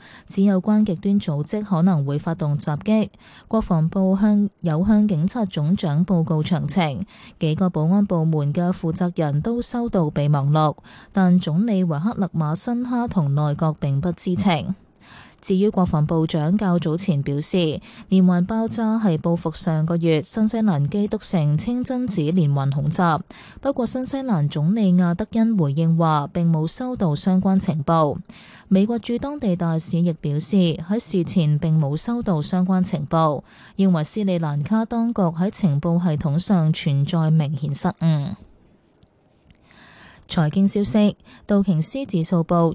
指有關極端組織可能會發動襲擊。國防部向警察總長報告詳情，幾個保安部門嘅負責人都收到備忘錄，但總理維克勒馬辛哈同內閣並不知情。至於國防部長較早前表示，連環爆炸係報復上個月新西蘭基督城清真寺連環恐襲。不過新西蘭總理亞德恩回應話並冇收到相關情報。美國駐當地大使亦表示喺事前並冇收到相關情報，認為斯里蘭卡當局喺情報系統上存在明顯失誤。財經消息，道瓊斯指數報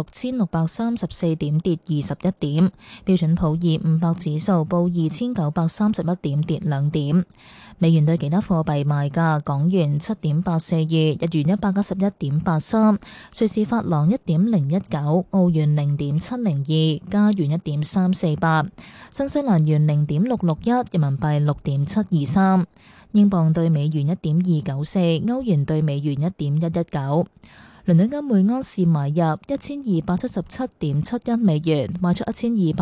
26,634點，跌21點；標準普爾500指數報2,931點，跌2點。美元對其他貨幣賣價：港元7.842，日元111.83，瑞士法郎1.019，澳元0.702，加元1.348，新西蘭元0.661，人民幣6.723。英鎊對美元1.294，歐元對美元1.119。倫敦金每安士買入1277.71美元，賣出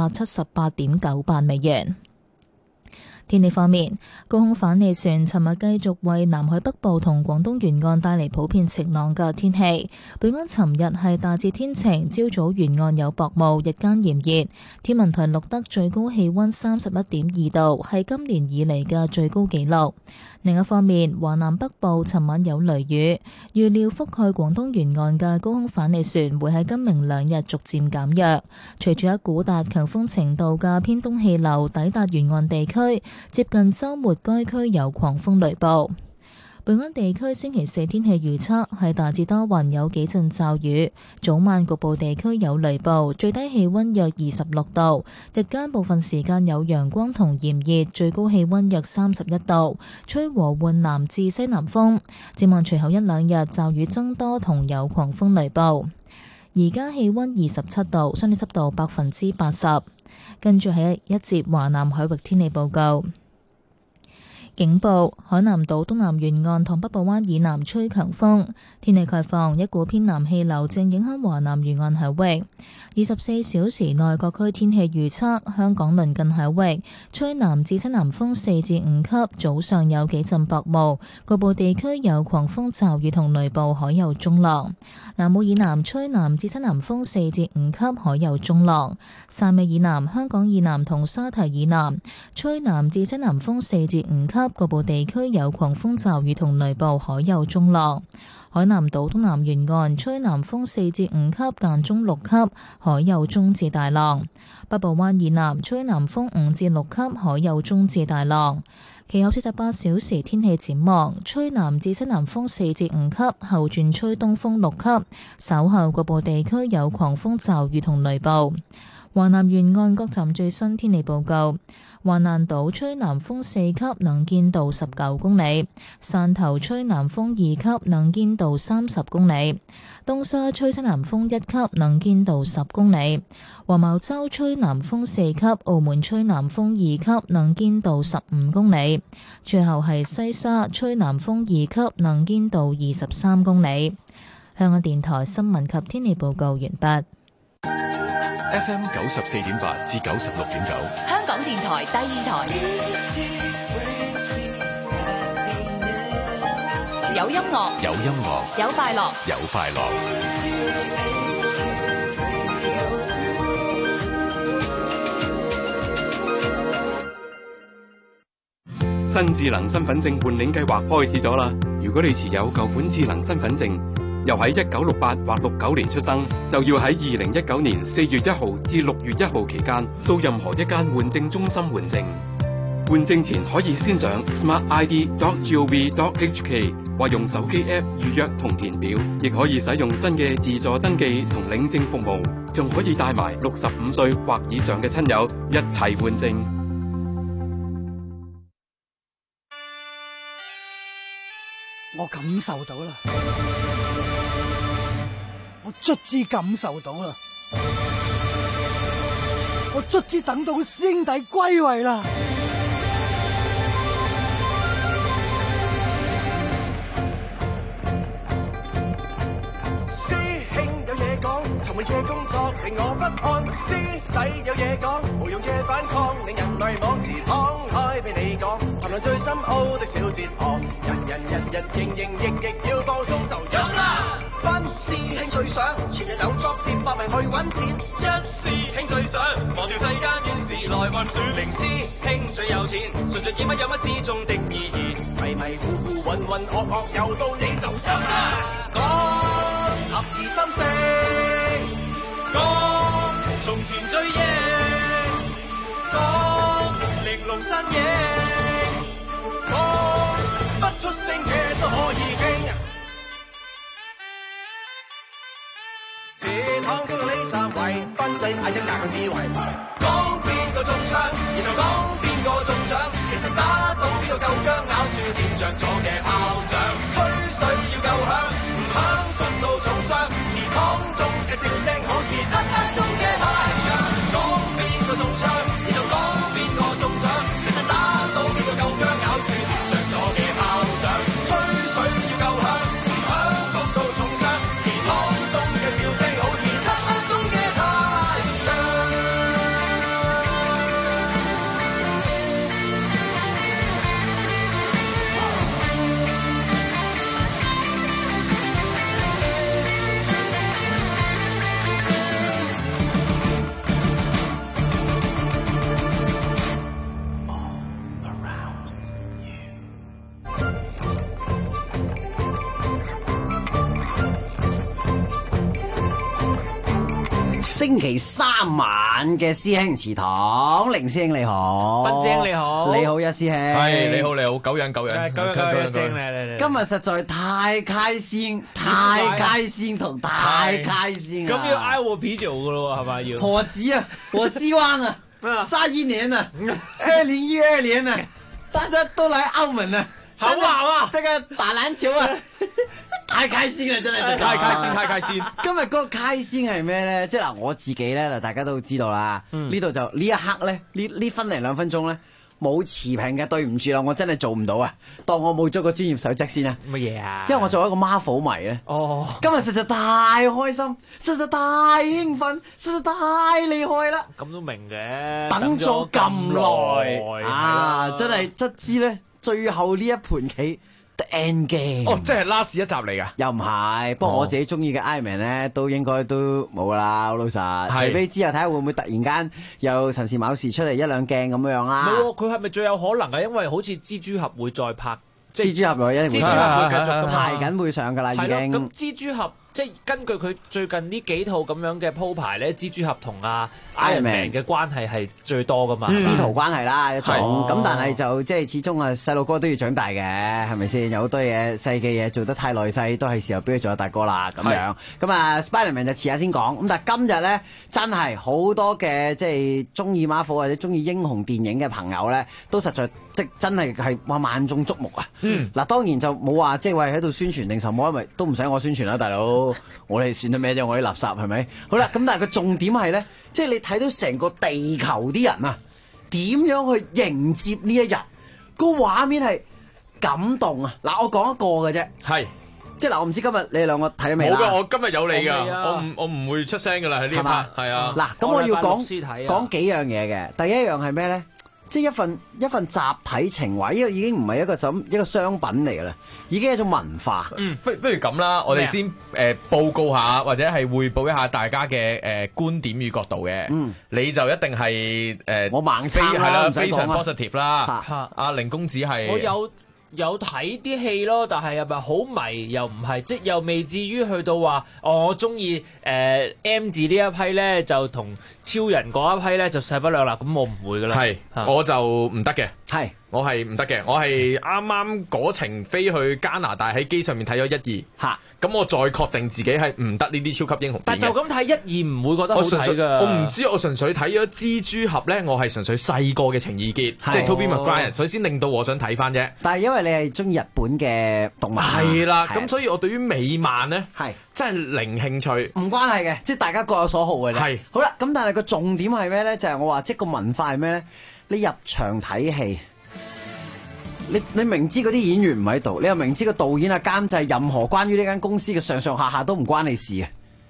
1278.98美元。天氣方面，高空反氣旋尋日繼續為南海北部同廣東沿岸帶嚟普遍晴朗嘅天氣。本港尋日係大致天晴，朝早沿岸有薄霧，日間炎熱。天文台錄得最高氣溫31.2度，係今年以嚟嘅最高紀錄。另一方面，華南北部尋晚有雷雨，預料覆蓋廣東沿岸嘅高空反氣旋會喺今明兩日逐漸減弱。隨住一股達強風程度嘅偏東氣流抵達沿岸地區，接近週末該區有狂風雷暴。本港地區星期四天氣預測係大致多雲，有幾陣驟雨，早晚局部地區有雷暴，最低氣溫約26度，日間部分時間有陽光同炎熱，最高氣溫約31度，吹和緩南至西南風。展望隨後一兩日驟雨增多同有狂風雷暴。而家氣溫27度，相對濕度80%。跟住係一節華南海域天氣報告。警報：海南島東南沿岸同北部灣以南吹強風。天氣概況：一股偏南氣流正影響華南沿岸海域。24小時內各區天氣預測：香港鄰近海域吹南至西南風4至5級，早上有幾陣薄霧，局部地區有狂風驟雨同雷暴，海有中浪。南澳以南吹南至西南風4至5級，海有中浪。汕尾以南、香港以南同沙堤以南吹南至西南風4至5級。局部地區有狂風驟雨同雷暴，海有中浪。海南島東南沿岸吹南風4至5級，間中6級，海有中至大浪。北部灣以南吹南風5至6級，海有中至大浪。其後48小時天氣展望：吹南至西南風4至5級，後轉吹東風6級，稍後局部地區有狂風驟雨同雷暴。華南沿岸各站最新天氣報告：華南島吹南風4級，能見度19公里；汕頭吹南風2級，能見度30公里；東沙吹西南風1級，能見度10公里；黃茅洲吹南風4級，澳門吹南風2級，能見度15公里；最後係西沙吹南風2級，能見度23公里。香港電台新聞及天氣報告完畢。 FM 94.8至96.9， 香港電台第二台，有音樂， 有音樂， 有快樂， 有快樂。新智能身份證換領計劃開始咗啦！如果你持有舊款智能身份證，又喺1968或69年出生，就要喺2019年4月1號至6月1號期間到任何一間換證中心換證。換證前可以先上 smartid.gov.hk 或用手機 App 預約同填表，亦可以使用新嘅自助登記同領證服務，仲可以帶埋65歲或以上嘅親友一齊換證。 我感受到啦，我卒之感受到啦，我卒之等到師兄弟歸位啦！ 師兄有嘢講，尋日嘅工作令我不安，師弟有嘢講，無用嘅反抗令人類網詞敞開俾你講，談論最深奧的小哲學，人營役要放鬆就飲啦。班師兄最想全日有作接搏命去揾錢，一師兄最想忘掉世間怨事來運轉，零師兄最有錢，純粹演乜有乜之中的意義，迷迷糊糊渾渾噩噩又到你就飲啦。講合而心聲，講從前追憶，講玲瓏身影，講不出聲嘅都可以傾。這趟中呢三位，分析下一格嘅智慧，講邊個中槍，然後講邊個中獎，其實打到邊個夠薑，咬住掂着咗嘅炮仗，吹水要夠響，唔響捉到重傷，祠堂中嘅笑聲好似漆黑中嘅太陽，講邊個中槍，然後講邊個中獎，其實打到邊個夠薑，咬住掂着咗嘅炮仗，吹水要夠響，唔響捉到重傷，祠堂中嘅笑聲好似漆黑中嘅太陽。 星期三晚嘅師兄祠堂，凌師兄你好， 斌師兄你好， 你好一師兄， 係你好，久仰九樣聲你今日實在太開心，太開心同太開心啊！ 咁要嗌我啤酒噶咯，係咪要？ 何止啊！我希望啊，下一年啊，2012年啊，大家都來澳門啊， 好不好啊？ 這個打籃球啊！太開心啦，真係太開心！ 今日嗰個開心係咩咧？即係嗱，我自己咧嗱，大家都知道啦。呢度就呢一刻咧，呢分零兩分鐘咧，冇持平嘅，對唔住啦，我真係做唔到啊！當我冇咗個專業守則先啊！ 乜嘢啊？ 因為我作為一個 Marvel 迷咧，今日實在太開心，實在太興奮，實在太厲害啦！ 咁都明嘅， 等咗咁耐啊，真係卒之咧，最後呢一盤棋。The End Game 哦，即係 last 一集嚟噶， 又唔係，不過我自己中意嘅 Iron Man 咧，都應該都冇啦，好老實。除非之後睇下會唔會突然間有神時卯時出嚟一兩鏡咁樣啦。 冇，佢係咪最有可能啊？因為好似蜘蛛俠會再拍， 蜘蛛俠一定會繼續排緊會上噶啦，已經。 咁蜘蛛俠即係根據佢最近呢幾套咁樣嘅鋪排咧，蜘蛛俠同阿 Iron Man 嘅關係係最多噶嘛， 師徒關係啦一種。咁但係就即係始終啊，細路哥都要長大嘅，係咪先？有好多嘢細嘅嘢做得太耐細，都係時候俾佢做下大哥啦咁樣。咁啊，Spiderman 就遲下先講。咁但係今日咧，真係好多嘅即係中意 Marvel 或者中意英雄電影嘅朋友咧，都實在即真係話萬眾矚目啊！嗱，當然就冇話即係話喺度宣傳定什麼，因為都唔使我宣傳啦，大佬。我哋算得咩啫？我啲垃圾係咪？好啦，咁但係個重點係咧，即係你睇到成個地球啲人啊，點樣去迎接呢一日？個畫面係感動啊！嗱，我講一個嘅啫， 係即係嗱，我唔知今日你哋兩個睇咗未啦？ 冇噶，我今日有你噶，我唔會出聲噶啦喺呢一 part，係啊。 嗱，咁我要講幾樣嘢嘅。第一樣係咩咧？即係一份集體情懷，呢個已經唔係一個商品嚟㗎啦，已經係一種文化。 不如咁啦，我哋先報告下或者係匯報一下大家嘅觀點與角度嘅。你就一定係我盲撐啦，非常 positive 啦。阿凌公子係我有睇啲戲咯，但係係咪好迷又唔係，即又未至於去到話我中意M 字呢一批咧，就同超人嗰一批咧就勢不兩立，咁我唔會噶啦。 係，我就唔得嘅。 係， 我係唔得嘅。我係啱啱嗰程飛去加拿大喺機上面睇咗1、2。嚇！咁我再確定自己係唔得呢啲超級英雄電影。 但就咁睇1、2唔會覺得好睇㗎。 我唔知，我純粹睇咗蜘蛛俠咧，我係純粹細個嘅情意結，即係 Tobey Maguire，所以先令到我想睇翻啫。 但係因為你係中意日本嘅動漫， 係啦，咁所以我對於美漫咧係真係零興趣。 唔關係嘅，即係大家各有所好嘅啫。 係好啦，咁但係個重點係咩咧？就係我話即係個文化係咩咧？你入場睇戲。你明知嗰啲演員唔喺度，你又明知個導演啊監製任何關於呢間公司嘅上上下下都唔關你事嘅，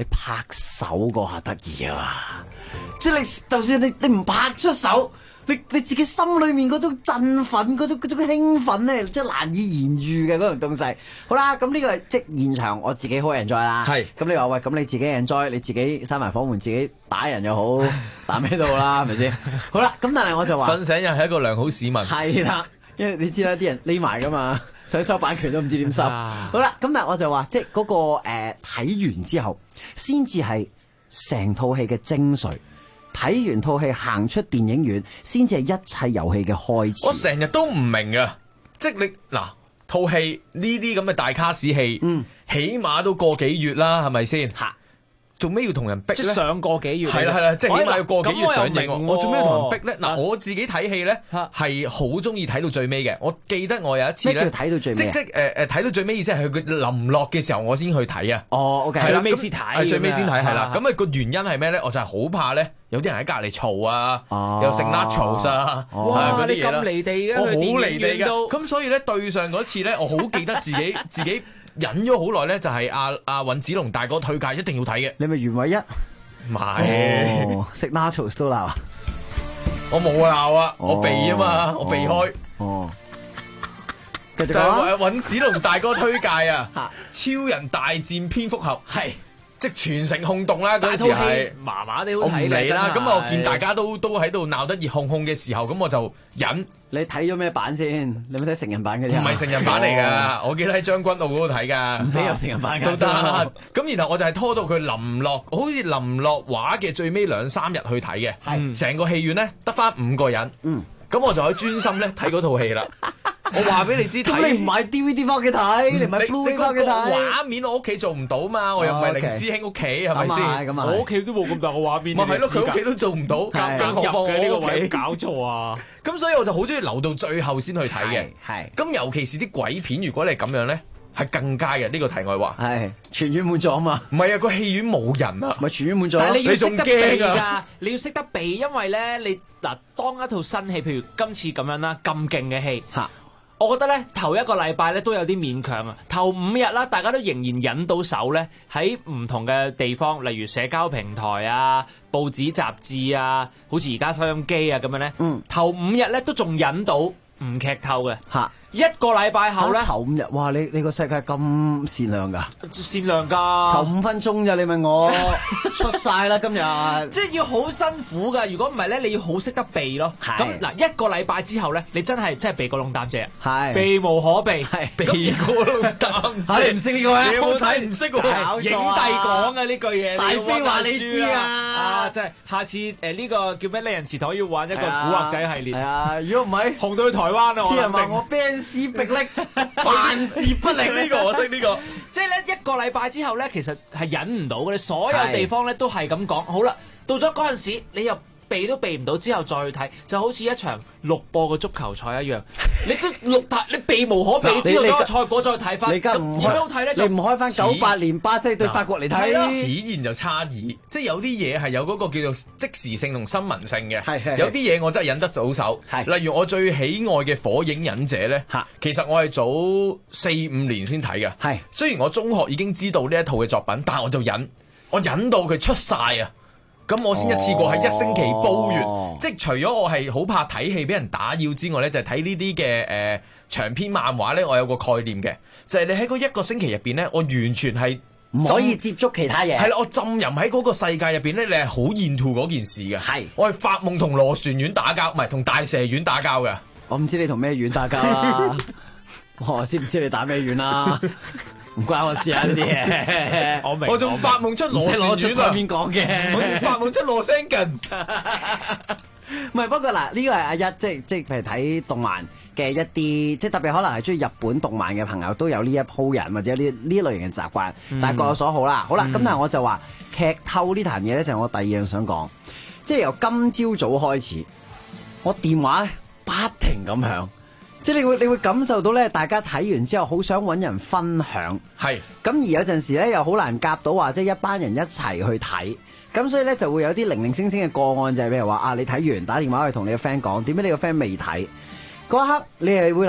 你拍手嗰下得意啊嘛！即係你就算你唔拍出手，你自己心裏面嗰種振奮、嗰種興奮咧，即係難以言喻嘅嗰種東西。好啦，咁呢個係即現場我自己好 enjoy 啦。係。咁你話喂，咁你自己 enjoy，你自己閂埋房門，自己打人又好，打咩都好啦，係咪先？好啦，咁但係我就話瞓醒又係一個良好市民。 係啦。因為你知啦，啲人匿埋噶嘛，想收版權都唔知點收。好啦，咁但係我就話，即係嗰個睇完之後，先至係成套戲嘅精髓。睇完套戲行出電影院，先至係一切遊戲嘅開始。 我成日都唔明啊，即係你嗱套戲呢啲咁嘅大卡士戲，起碼都個幾月啦，係咪先？做咩要同人逼咧？ 即係上個幾月。 係啦，即係起碼要個幾月上映。我做咩要同人逼咧？嗱，我自己睇戲咧係好中意睇到最尾嘅。我記得我有一次咧， 咩叫睇到最尾？ 即睇到最尾意思係佢臨落嘅時候我先去睇啊。 哦，OK， 最尾先睇。 最尾先睇係啦。咁啊個原因係咩咧？我就係好怕咧，有啲人喺隔離嘈啊，又食 nachos 啊， 哇！你咁離地嘅， 我好離地嘅。 都咁所以咧對上嗰次咧，我好記得自己忍咗好耐咧，就係阿尹子龍大哥推介一定要睇嘅。 你咪袁偉一？ 唔係， 食 nachos 都鬧， 我冇鬧啊，我避啊嘛，我避開。就係尹子龍大哥推介啊，超人大戰蝙蝠俠係。即係全城轟動啦！嗰陣時係麻麻地好睇， 我唔理啦。咁我見大家都喺度鬧得熱烘烘嘅時候，咁我就忍。 你睇咗咩版先？你有冇睇成人版嘅？ 唔係成人版嚟㗎，我記得喺將軍澳嗰度睇㗎。 唔俾有成人版㗎都得。咁然後我就係拖到佢臨落，好似臨落畫嘅最尾2-3日去睇嘅。係成個戲院咧得返5個人。咁我就可以專心咧睇嗰套戲啦。我話俾你知， 咁你唔買 DVD 翻屋企睇，你唔買 Blu-ray 翻屋企睇。 畫面我屋企做唔到嘛，我又唔係凌師兄屋企，係咪先？ 我屋企都冇咁大個畫面。 咪係咯，佢屋企都做唔到，更何況我呢個位搞錯啊！ 咁所以我就好中意留到最後先去睇嘅。係。咁尤其是啲鬼片，如果你係咁樣咧，係更加嘅。呢個題外話。係全院滿座啊嘛。 唔係啊，個戲院冇人啊。 咪全院滿座。 但係你要識得避㗎，你要識得避，因為咧你嗱當一套新戲，譬如今次咁樣啦，咁勁嘅戲。我覺得咧頭一個禮拜咧都有啲勉強啊，頭5日啦，大家都仍然忍到手咧，喺唔同嘅地方，例如社交平台啊、報紙雜誌啊，好似而家收音機啊咁樣咧，頭5日咧都仲忍到唔劇透嘅。一個禮拜後咧， 頭5日，哇！你個世界咁善良㗎？ 善良㗎。 頭5分鐘咋？你問我出晒啦今日。 即係要好辛苦㗎，如果唔係咧，你要好識得避咯。咁嗱，一個禮拜之後咧，你真係避過窿擔啫。係。避無可避。係。 避過窿擔啫。 你唔識呢個咩？ 好睇唔識喎。 影帝講嘅呢句嘢。 大飛話你知啊。 啊，真係下次呢個叫咩？呢人祠堂要玩一個古惑仔系列。 係啊，如果唔係紅到去台灣啊！ 啲人話我 band士逼力，辦事不力。 呢個我識呢個。 即係咧一個禮拜之後咧，其實係忍唔到嘅。你所有地方咧都係咁講。好啦，到咗嗰陣時，你又避都避唔到，之後再去睇，就好似一場錄播嘅足球賽一樣。你都你避無可避，之後嗰個賽果再睇翻。 你而家唔開好睇咧？ 你唔開翻98年巴西對法國嚟睇？ 此言就差異，即係有啲嘢係有嗰個叫做即時性同新聞性嘅。 係有啲嘢我真係忍得到手。例如我最喜愛嘅《火影忍者》咧，其實我係早4-5年先睇嘅。係雖然我中學已經知道呢一套嘅作品，但係我忍到佢出晒啊！咁我先一次過喺1星期煲完，即係除咗我係好怕睇戲俾人打擾之外咧，就係睇呢啲嘅長篇漫畫咧，我有個概念嘅，就係你喺嗰1個星期入邊咧，我完全係唔可以接觸其他嘢。 係啦，我浸淫喺嗰個世界入邊咧，你係好厭惡嗰件事嘅。係，我係發夢同螺旋丸打交，唔係同大蛇丸打交嘅。 我唔知你同咩丸打交啦，我知唔知你打咩丸啦？唔關我事啊！呢啲嘢， 我明。 我仲發夢出螺旋丸上面講嘅， 我仲發夢出羅聲近。 唔係，不過嗱，呢個係阿一，即係譬如睇動漫嘅一啲，即係特別可能係中意日本動漫嘅朋友都有呢一鋪人或者呢類型嘅習慣，但係各有所好啦。好啦，咁但係我就話劇透呢壇嘢咧，就係我第二樣想講，即係由今朝早開始，我電話咧不停咁響。即係你會感受到咧，大家睇完之後好想揾人分享，係咁而有陣時咧又好難夾到話即係一班人一齊去睇，咁所以咧就會有啲零零星星嘅個案，就係譬如話啊，你睇完打電話去同你嘅 friend 講，點解你個 friend 未睇？嗰一刻你係會諗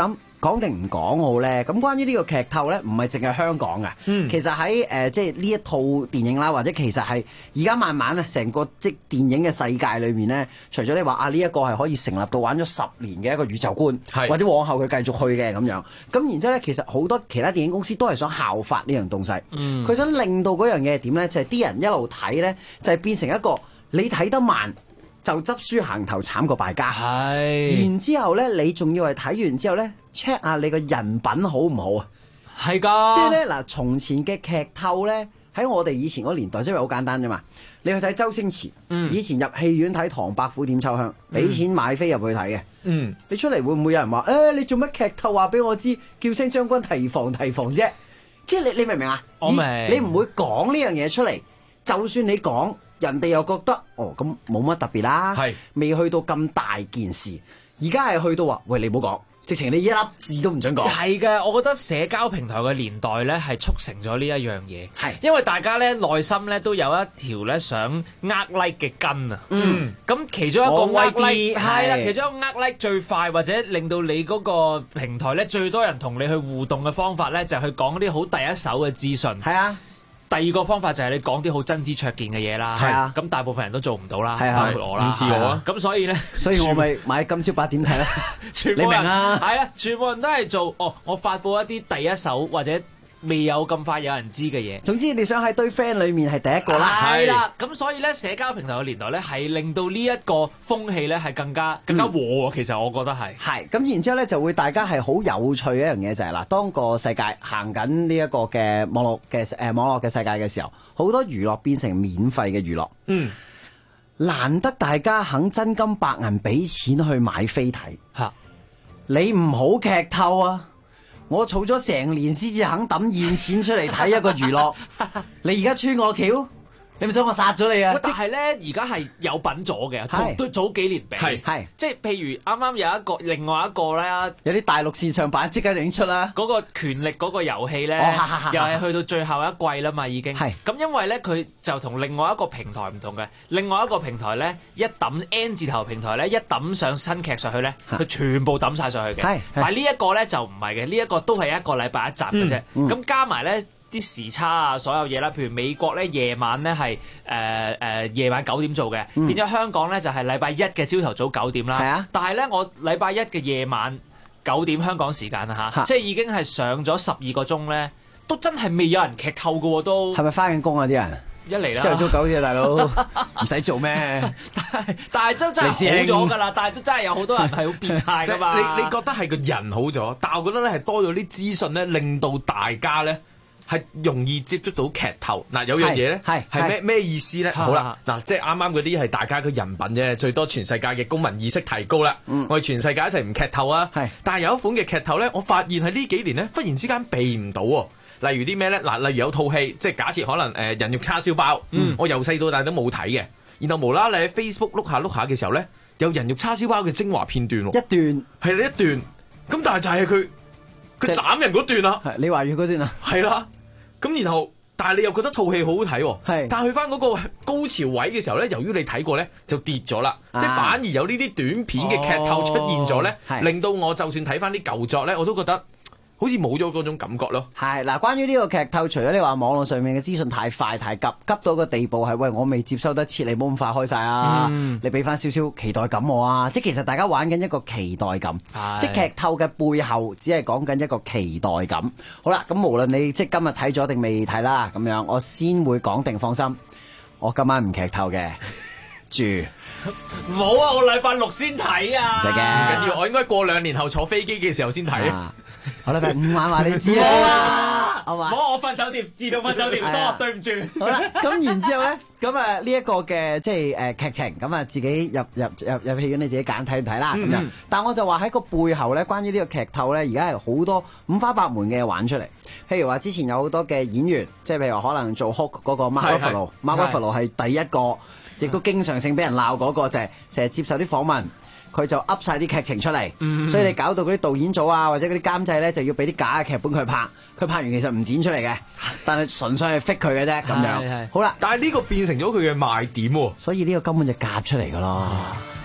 講定唔講好咧？咁關於呢個劇透咧，唔係淨係香港嘅，其實喺即係呢一套電影啦，或者其實係而家慢慢啊，成個即電影嘅世界裏面咧，除咗你話呢一個係可以成立到玩咗10年嘅一個宇宙觀，或者往後佢繼續去嘅咁樣，咁然之後咧，其實好多其他電影公司都係想效法呢樣東西，佢想令到嗰樣嘢係點咧？就係啲人一路睇咧，就係變成一個你睇得慢就執輸行頭慘過敗家，然之後咧，你仲要係睇完之後咧 check 下你個人品好唔好啊？ 係㗎， 即係咧嗱，從前嘅劇透咧，喺我哋以前嗰年代，即係好簡單啫嘛。你去睇周星馳，以前入戲院睇《唐伯虎點秋香》，俾錢買飛入去睇嘅，你出嚟會唔會有人話你做乜劇透話俾我知，叫聲將軍提防啫？即係你明唔明啊？ 我明， 你唔會講呢樣嘢出嚟，就算你講，人哋又覺得咁冇乜特別啦，未去到咁大件事。而家係去到話，喂，你唔好講，直情你一粒字都唔准講。 係嘅，我覺得社交平台嘅年代咧係促成咗呢一樣嘢，因為大家咧內心咧都有一條咧想like 嘅根啊。咁其中一個like 係啦，其中一個like 最快或者令到你嗰個平台咧最多人同你去互動嘅方法咧，就係去講啲好第一手嘅資訊。係啊。第二個方法就係你講啲好真知灼見嘅嘢啦，咁大部分人都做唔到啦，包括我啦，唔似我啊。咁所以咧， 所以我咪買今朝8點睇啦。 全部人係啊，全部人都係做我發佈一啲第一手或者未有咁快有人知嘅嘢。 總之你想喺堆 friend 裏面係第一個啦。 係啦，咁所以咧社交平台嘅年代咧係令到呢一個風氣咧係更加和。其實我覺得係咁，然之後咧就會大家係好有趣嘅一樣嘢就係嗱，當個世界行緊呢一個嘅網絡嘅世界嘅時候，好多娛樂變成免費嘅娛樂。難得大家肯真金白銀俾錢去買飛睇。你唔好劇透啊！我儲咗成年先至肯抌現錢出嚟睇一個娛樂，你而家穿我橋，你咪想我殺咗你啊！ 但係咧，而家係有品咗嘅，都早幾年比，即係譬如啱啱有一個另外一個咧， 有啲大陸市場版即刻就已經出啦。 嗰個權力嗰個遊戲咧，又係去到最後一季啦嘛，已經。咁因為咧，佢就同另外一個平台唔同嘅，另外一個平台咧一抌 N 字頭平台咧一抌上新劇上去咧，佢全部抌晒上去嘅。但係呢一個咧就唔係嘅，呢一個都係一個禮拜一集嘅啫。咁加埋咧。啲時差啊，所有嘢啦，譬如美國咧夜晚咧係夜晚9點做嘅，變咗香港咧就係禮拜一嘅朝頭早9點啦。但係咧我禮拜一嘅夜晚9點香港時間啊即係已經係上咗12個鐘咧，都真係未有人劇透嘅喎，都係咪返緊工啊啲人？ 一嚟啦， 朝頭早9點大佬唔使做咩？ 但係真係好咗㗎啦，但係都真係有好多人係好變態㗎嘛。 你覺得係個人好咗，但係我覺得咧係多咗啲資訊咧，令到大家咧。係容易接觸到劇透嗱，有樣嘢咧係咩意思咧？好啦，嗱，即係啱啱嗰啲係大家嘅人品啫，最多全世界嘅公民意識提高啦。我哋全世界一齊唔劇透啊！但係有一款嘅劇透咧，我發現喺呢幾年咧，忽然之間避唔到喎。例如啲咩咧？嗱，例如有套戲，即係假設可能人肉叉燒包，我由細到大都冇睇嘅，然後無啦啦喺 Facebook 碌下嘅時候咧，有人肉叉燒包嘅精華片段喎，一段係啦一段，咁但係就係佢斬人嗰段啊， 你話要嗰段啊， 係啦。咁然後，但係你又覺得套戲好好睇喎，但係去翻嗰個高潮位嘅時候咧，由於你睇過咧，就跌咗啦，即係反而有呢啲短片嘅劇透出現咗咧，令到我就算睇翻啲舊作咧，我都覺得好似冇咗嗰種感覺咯。 係嗱，關於呢個劇透，除咗你話網絡上面嘅資訊太快太急，急到個地步係喂我未接收得切，你冇咁快開晒啊！你俾翻少少期待感我啊！即係其實大家玩緊一個期待感，即係劇透嘅背後只係講緊一個期待感。好啦，咁無論你即係今日睇咗定未睇啦，咁樣我先會講定，放心，我今晚唔劇透嘅。住冇啊！我禮拜6先睇啊！ 唔使驚， 唔緊要，我應該過2年後坐飛機嘅時候先睇。 我禮拜5晚話你知啊， 好嘛？冇，我瞓酒店，自動瞓酒店，sorry，對唔住。 好啦，咁然之後咧，咁啊呢一個嘅即係劇情，咁啊自己入戲院你自己揀睇唔睇啦咁樣。但我就話喺個背後咧，關於呢個劇透咧，而家係好多五花八門嘅嘢玩出嚟。譬如話之前有好多嘅演員，即係譬如話可能做 Hulk 嗰個 Mark Ruffalo，Mark Ruffalo 係第一個。亦都經常性俾人鬧嗰個就係成日接受啲訪問，佢就噏晒啲劇情出嚟，所以你搞到嗰啲導演組啊或者嗰啲監製咧就要俾啲假嘅劇本佢拍，佢拍完其實唔剪出嚟嘅，但係純粹係 fit 佢嘅啫咁樣。好啦， 但係呢個變成咗佢嘅賣點喎， 所以呢個根本就夾出嚟噶咯。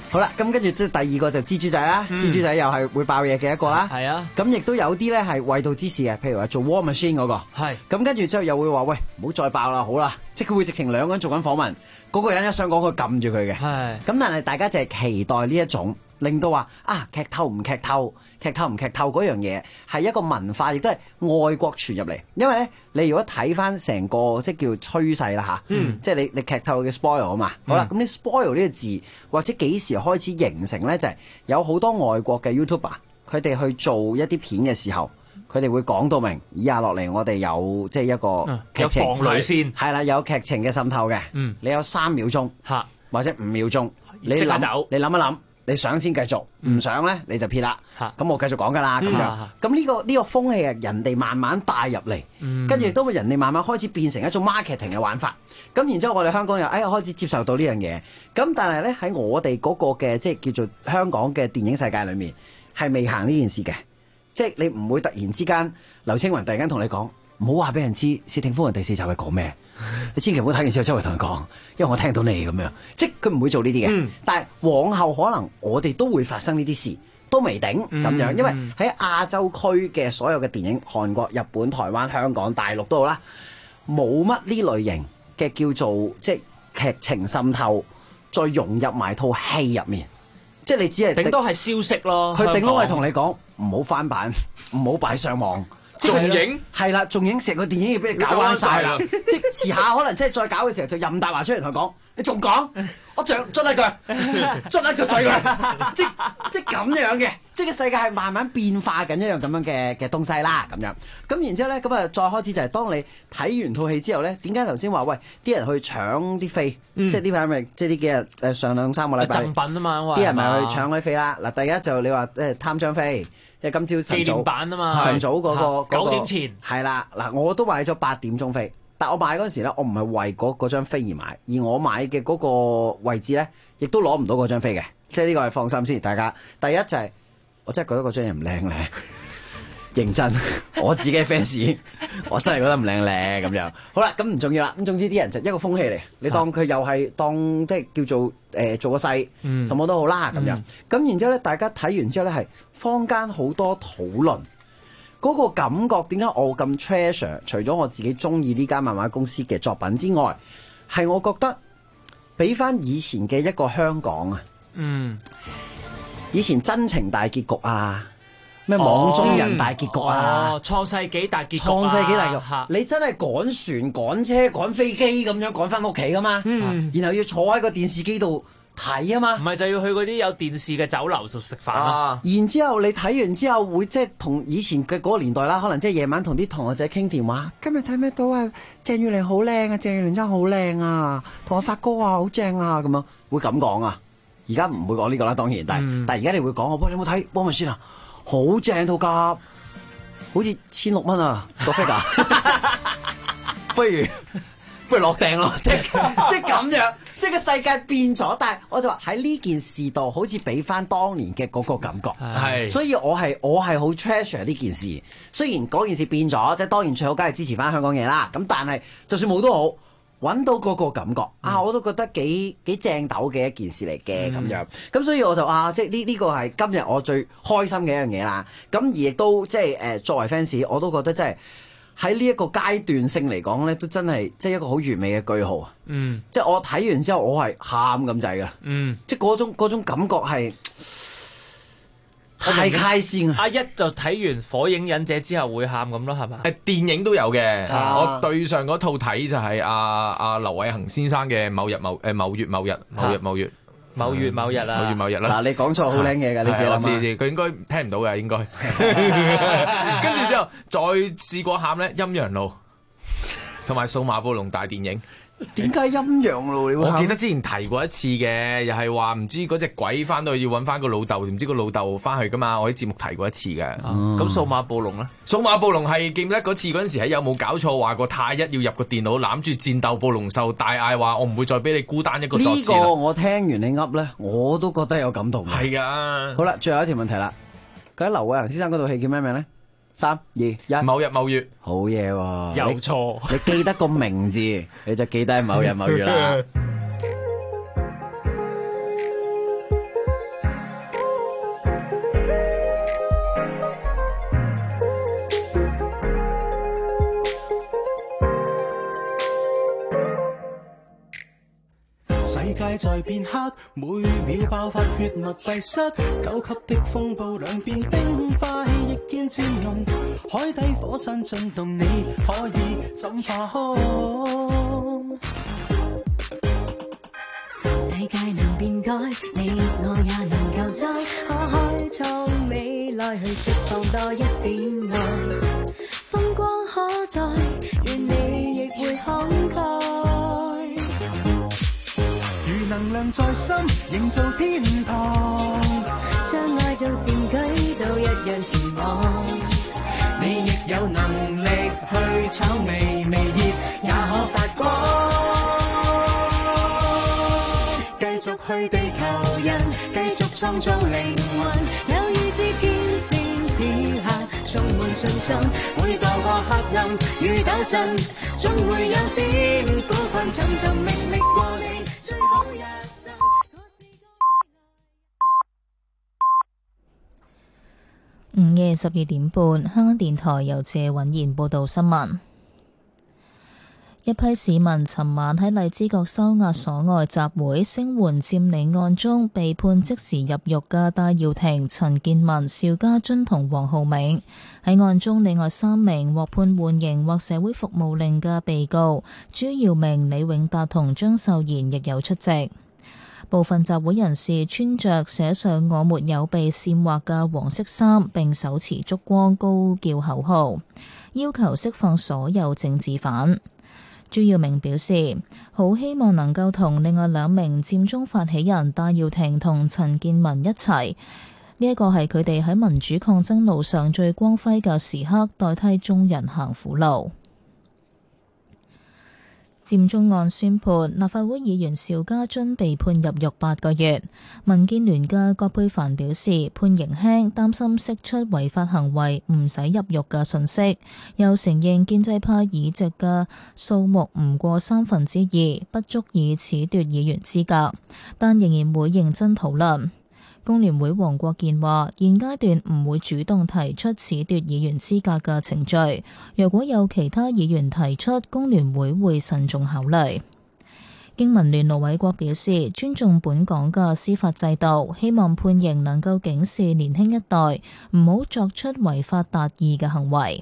好啦，咁跟住即係第二個就蜘蛛仔啦，蜘蛛仔又係會爆嘢嘅一個啦。 係啊， 咁亦都有啲咧係衛道之士嘅，譬如話做 War Machine 嗰個。 係。 咁跟住之後又會話喂，唔好再爆啦，好啦，即係佢會直情兩個人做緊訪問，嗰個人一想講佢撳住佢嘅。 係。 咁但係大家就係期待呢一種，令到話劇透唔劇透，劇透唔劇透嗰樣嘢係一個文化，亦都係外國傳入嚟。因為咧，你如果睇翻成個即係叫趨勢啦嚇，即係你劇透嘅 spoil 啊嘛。好啦，咁你 spoil 呢個字或者幾時開始形成咧？就係有好多外國嘅 YouTuber，佢哋去做一啲片嘅時候，佢哋會講到明，以下落嚟我哋有即係一個劇情， 有防雷先， 係啦，有劇情嘅滲透嘅。你有3秒鐘或者5秒鐘，你即刻走， 你諗一諗。你想先繼續，唔想咧你就撇啦。咁我繼續講㗎啦，咁樣。咁呢個風氣係人哋慢慢帶入嚟，跟住亦都會人哋慢慢開始變成一種 marketing 嘅玩法。咁然之後我哋香港人開始接受到呢樣嘢。咁但係咧喺我哋嗰個嘅即係叫做香港嘅電影世界裏面係未行呢件事嘅，即係你唔會突然之間劉青雲突然間同你講，唔好話俾人知《竊聽風雲》第4集係講咩。你千祈唔好睇完之後周圍同佢講，因為我聽到你咁樣，即係佢唔會做呢啲嘅。但係往後可能我哋都會發生呢啲事，都未定咁樣。因為喺亞洲區嘅所有嘅電影，韓國、日本、台灣、香港、大陸都好啦，冇乜呢類型嘅叫做即係劇情滲透，再融入埋套戲入面。即係你只係頂多係消息咯， 佢頂多係同你講唔好翻版，唔好擺上網。 仲影係啦，仲影成個電影要俾你搞彎晒啦！即係遲下可能真係再搞嘅時候，就任大華出嚟同佢講：你仲講？我捽一句，捽一句嘴佢，即係咁樣嘅，即係個世界係慢慢變化緊一樣咁樣嘅東西啦，咁樣。咁然之後咧，咁啊再開始就係當你睇完套戲之後咧，點解頭先話喂啲人去搶啲飛？即係呢排咪即係呢幾日上2-3個禮拜贈品啊嘛， 啲人咪去搶嗰啲飛啦。嗱，第一就你話貪張飛。因為今朝晨早紀念版啊嘛， 晨早嗰個 9點前係啦，嗱我都買咗8點鐘飛，但我買嗰陣時咧，我唔係為嗰張飛而買，而我買嘅嗰個位置咧，亦都攞唔到嗰張飛嘅，即係呢個係放心先，大家。第一就係我真係覺得嗰張嘢唔靚咧。認真，我自己 fans，我真係覺得唔靚靚咁樣。好啦，咁唔重要啦。咁總之啲人就一個風氣嚟，你當佢又係當即係叫做做個勢，什麼都好啦咁樣。咁然之後咧，大家睇完之後咧，係坊間好多討論嗰個感覺，點解我咁 treasure？除咗我自己中意呢間漫畫公司嘅作品之外，係我覺得俾翻以前嘅一個香港啊，以前真情大結局啊。咩網中人大結局啊？ 創世紀大結局創世紀大結局，你真係趕船、趕車、趕飛機咁樣趕翻屋企噶嘛？然後要坐喺個電視機度睇啊嘛？ 唔係就要去嗰啲有電視嘅酒樓度食飯啊？ 然之後你睇完之後會即係同以前嘅嗰個年代啦，可能即係夜晚同啲同學仔傾電話。今日睇咩到啊？鄭裕玲好靚啊！鄭裕玲真係好靚啊！同我發哥啊，好正啊！咁樣會咁講啊？而家唔會講呢個啦，當然，但係而家你會講喂，你有冇睇《幫咪先啊？好正套甲，好似1600蚊啊個 figure，不如落訂咯，即係咁樣，即係個世界變咗，但係我就話喺呢件事度，好似俾翻當年嘅嗰個感覺，係，所以我係好 treasure 呢件事。雖然嗰件事變咗，即係當然最好梗係支持翻香港嘢啦。咁但係就算冇都好。揾到嗰個感覺我都覺得幾正斗嘅一件事嚟嘅咁樣，咁所以我就即係呢個係今日我最開心嘅一樣嘢啦。咁而亦都即係作為 fans，我都覺得真係喺呢一個階段性嚟講咧，都真係即係一個好完美嘅句號啊！即係我睇完之後，我係喊咁滯噶，即係嗰種感覺係。太開心啊！ 阿一就睇完《火影忍者》之後會喊咁咯，係嘛？ 電影都有嘅。我對上嗰套睇就係阿劉偉恒先生嘅某月某日啦。 嗱，你講錯好靚嘢㗎，你知啦嘛？ 佢應該聽唔到嘅，應該。跟住之後再試過喊咧，《陰陽路》同埋《數碼暴龍大電影》。 點解陰陽路？ 我記得之前提過一次嘅，又係話唔知嗰隻鬼翻到去要揾翻個老豆，唔知個老豆翻去噶嘛？我喺節目提過一次嘅。 咁數碼暴龍咧？ 數碼暴龍係記唔記得嗰次嗰陣時喺有冇搞錯話個太一要入個電腦攬住戰鬥暴龍獸大嗌話我唔會再俾你孤單一個作戰。呢個我聽完你噏咧，我都覺得有感動。 係啊。 好啦，最後一條問題啦。究竟劉偉恒先生嗰套戲叫咩名咧？3、2、1， 某日某月， 好嘢喎！ 有錯， 你記得個名字，你就記得某日某月啦。 在變黑，每秒爆發血脈閉塞，9級的風暴兩邊冰塊亦見漸融，海底火山進動，你可以怎化開？ 世界能變改，你我也能救災，可開創未來，去釋放多一點愛，風光可在，願你亦會慷慨。 如能量在心，營造天堂， 將愛做善舉，都一樣前往。 你亦有能力去闖微微熱，也可發光。繼續去地球人，繼續創造靈魂，有意志天線此刻充滿信心，會渡過黑暗與鬥爭，總會有點苦困沉沉覓覓過你最好一生。 午夜12點半，香港電台由謝允賢報道新聞。一批市民尋晚喺荔枝角收押所外集會，聲援佔領案中被判即時入獄嘅戴耀廷、陳健民、邵家臻同黃浩銘。喺案中，另外3名獲判緩刑或社會服務令嘅被告朱耀明、李永達同張秀賢亦有出席。部分集會人士穿着寫上我沒有被煽惑嘅黃色衫，並手持燭光高叫口號，要求釋放所有政治犯。朱耀明表示，好希望能夠同另外2名佔中發起人戴耀廷同陳健民一齊，呢一個係佢哋喺民主抗爭路上最光輝嘅時刻，代替眾人行苦路。佔中案宣判，立法會議員邵家臻被判入獄8個月。民建聯嘅葛珮帆表示，判刑輕，擔心釋出違法行為唔使入獄嘅訊息，又承認建制派議席嘅數目唔過2/3，不足以褫奪議員資格，但仍然會認真討論。工聯會黃國健話，現階段唔會主動提出褫奪議員資格嘅程序，若果有其他議員提出，工聯會會慎重考慮。經民聯盧偉國表示，尊重本港嘅司法制度，希望判刑能夠警示年輕一代，唔好作出違法達義嘅行為。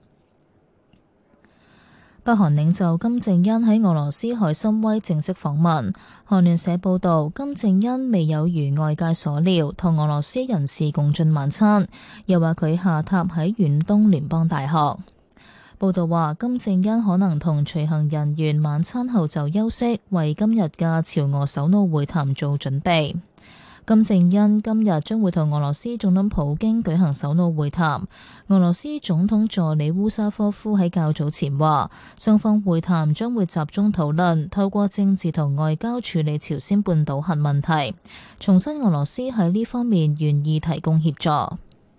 北韓領袖金正恩喺俄羅斯海參崴正式訪問。韓聯社報道，金正恩未有如外界所料同俄羅斯人士共進晚餐，又話佢下榻喺遠東聯邦大學。報道話，金正恩可能同隨行人員晚餐後就休息，為今日嘅朝俄首腦會談做準備。金正恩今日將會同俄羅斯總統普京舉行首腦會談。俄羅斯總統助理烏沙科夫喺較早前話，雙方會談將會集中討論透過政治同外交處理朝鮮半島核問題，重申俄羅斯喺呢方面願意提供協助。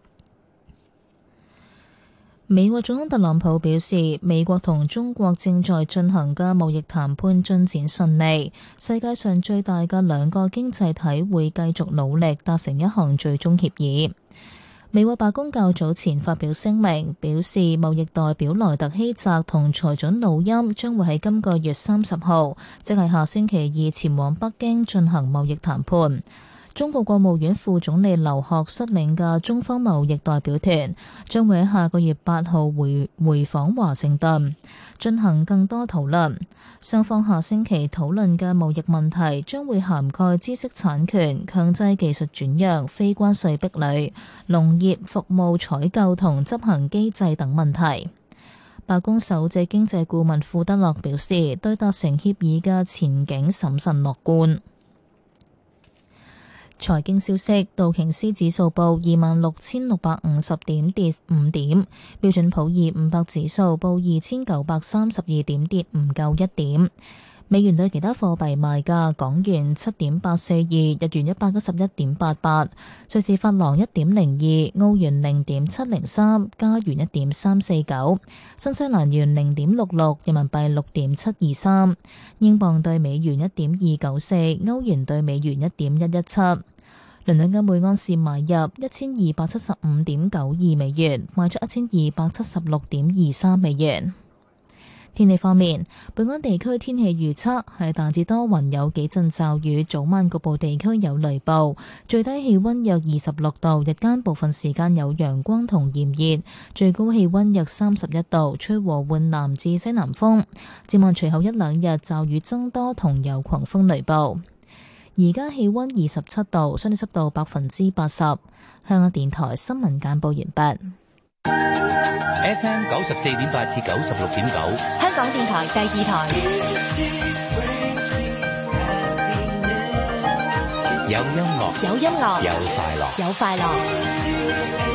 美國總統特朗普表示，美國同中國正在進行嘅貿易談判進展順利，世界上最大嘅2個經濟體會繼續努力達成一項最終協議。美國白宮較早前發表聲明，表示貿易代表萊特希澤同財長努欽將會喺今個月30號，即係下星期2前往北京進行貿易談判。中國國務院副總理劉鶴率領嘅中方貿易代表團將會喺下個月8號回訪華盛頓，進行更多討論。雙方下星期討論嘅貿易問題將會涵蓋知識產權、強制技術轉讓、非關稅壁壘、農業、服務採購同執行機制等問題。白宮首席經濟顧問庫德洛表示，對達成協議嘅前景審慎樂觀。財經消息，道瓊斯指數報26,650點，跌5點；標準普爾500指數報2,932點，跌唔夠1點。美元對其他貨幣賣價：港元7.842，日元111.88，瑞士法郎1.02，澳元0.703，加元1.349，新西蘭元0.66，人民幣6.723，英鎊對美元1.294，歐元對美元1.117。倫敦金每安士買入1275.92美元，賣出1276.23美元。 天氣方面，本港地區天氣預測係大致多雲，有幾陣驟雨，早晚局部地區有雷暴，最低氣溫約26度，日間部分時間有陽光同炎熱，最高氣溫約31度，吹和緩南至西南風。展望隨後一兩日驟雨增多同有狂風雷暴。而家氣溫27度，相對濕度80%。香港電台新聞簡報完畢。 FM 94.8至96.9， 香港電台第二台。 有音樂， 有音樂， 有快樂， 有快樂。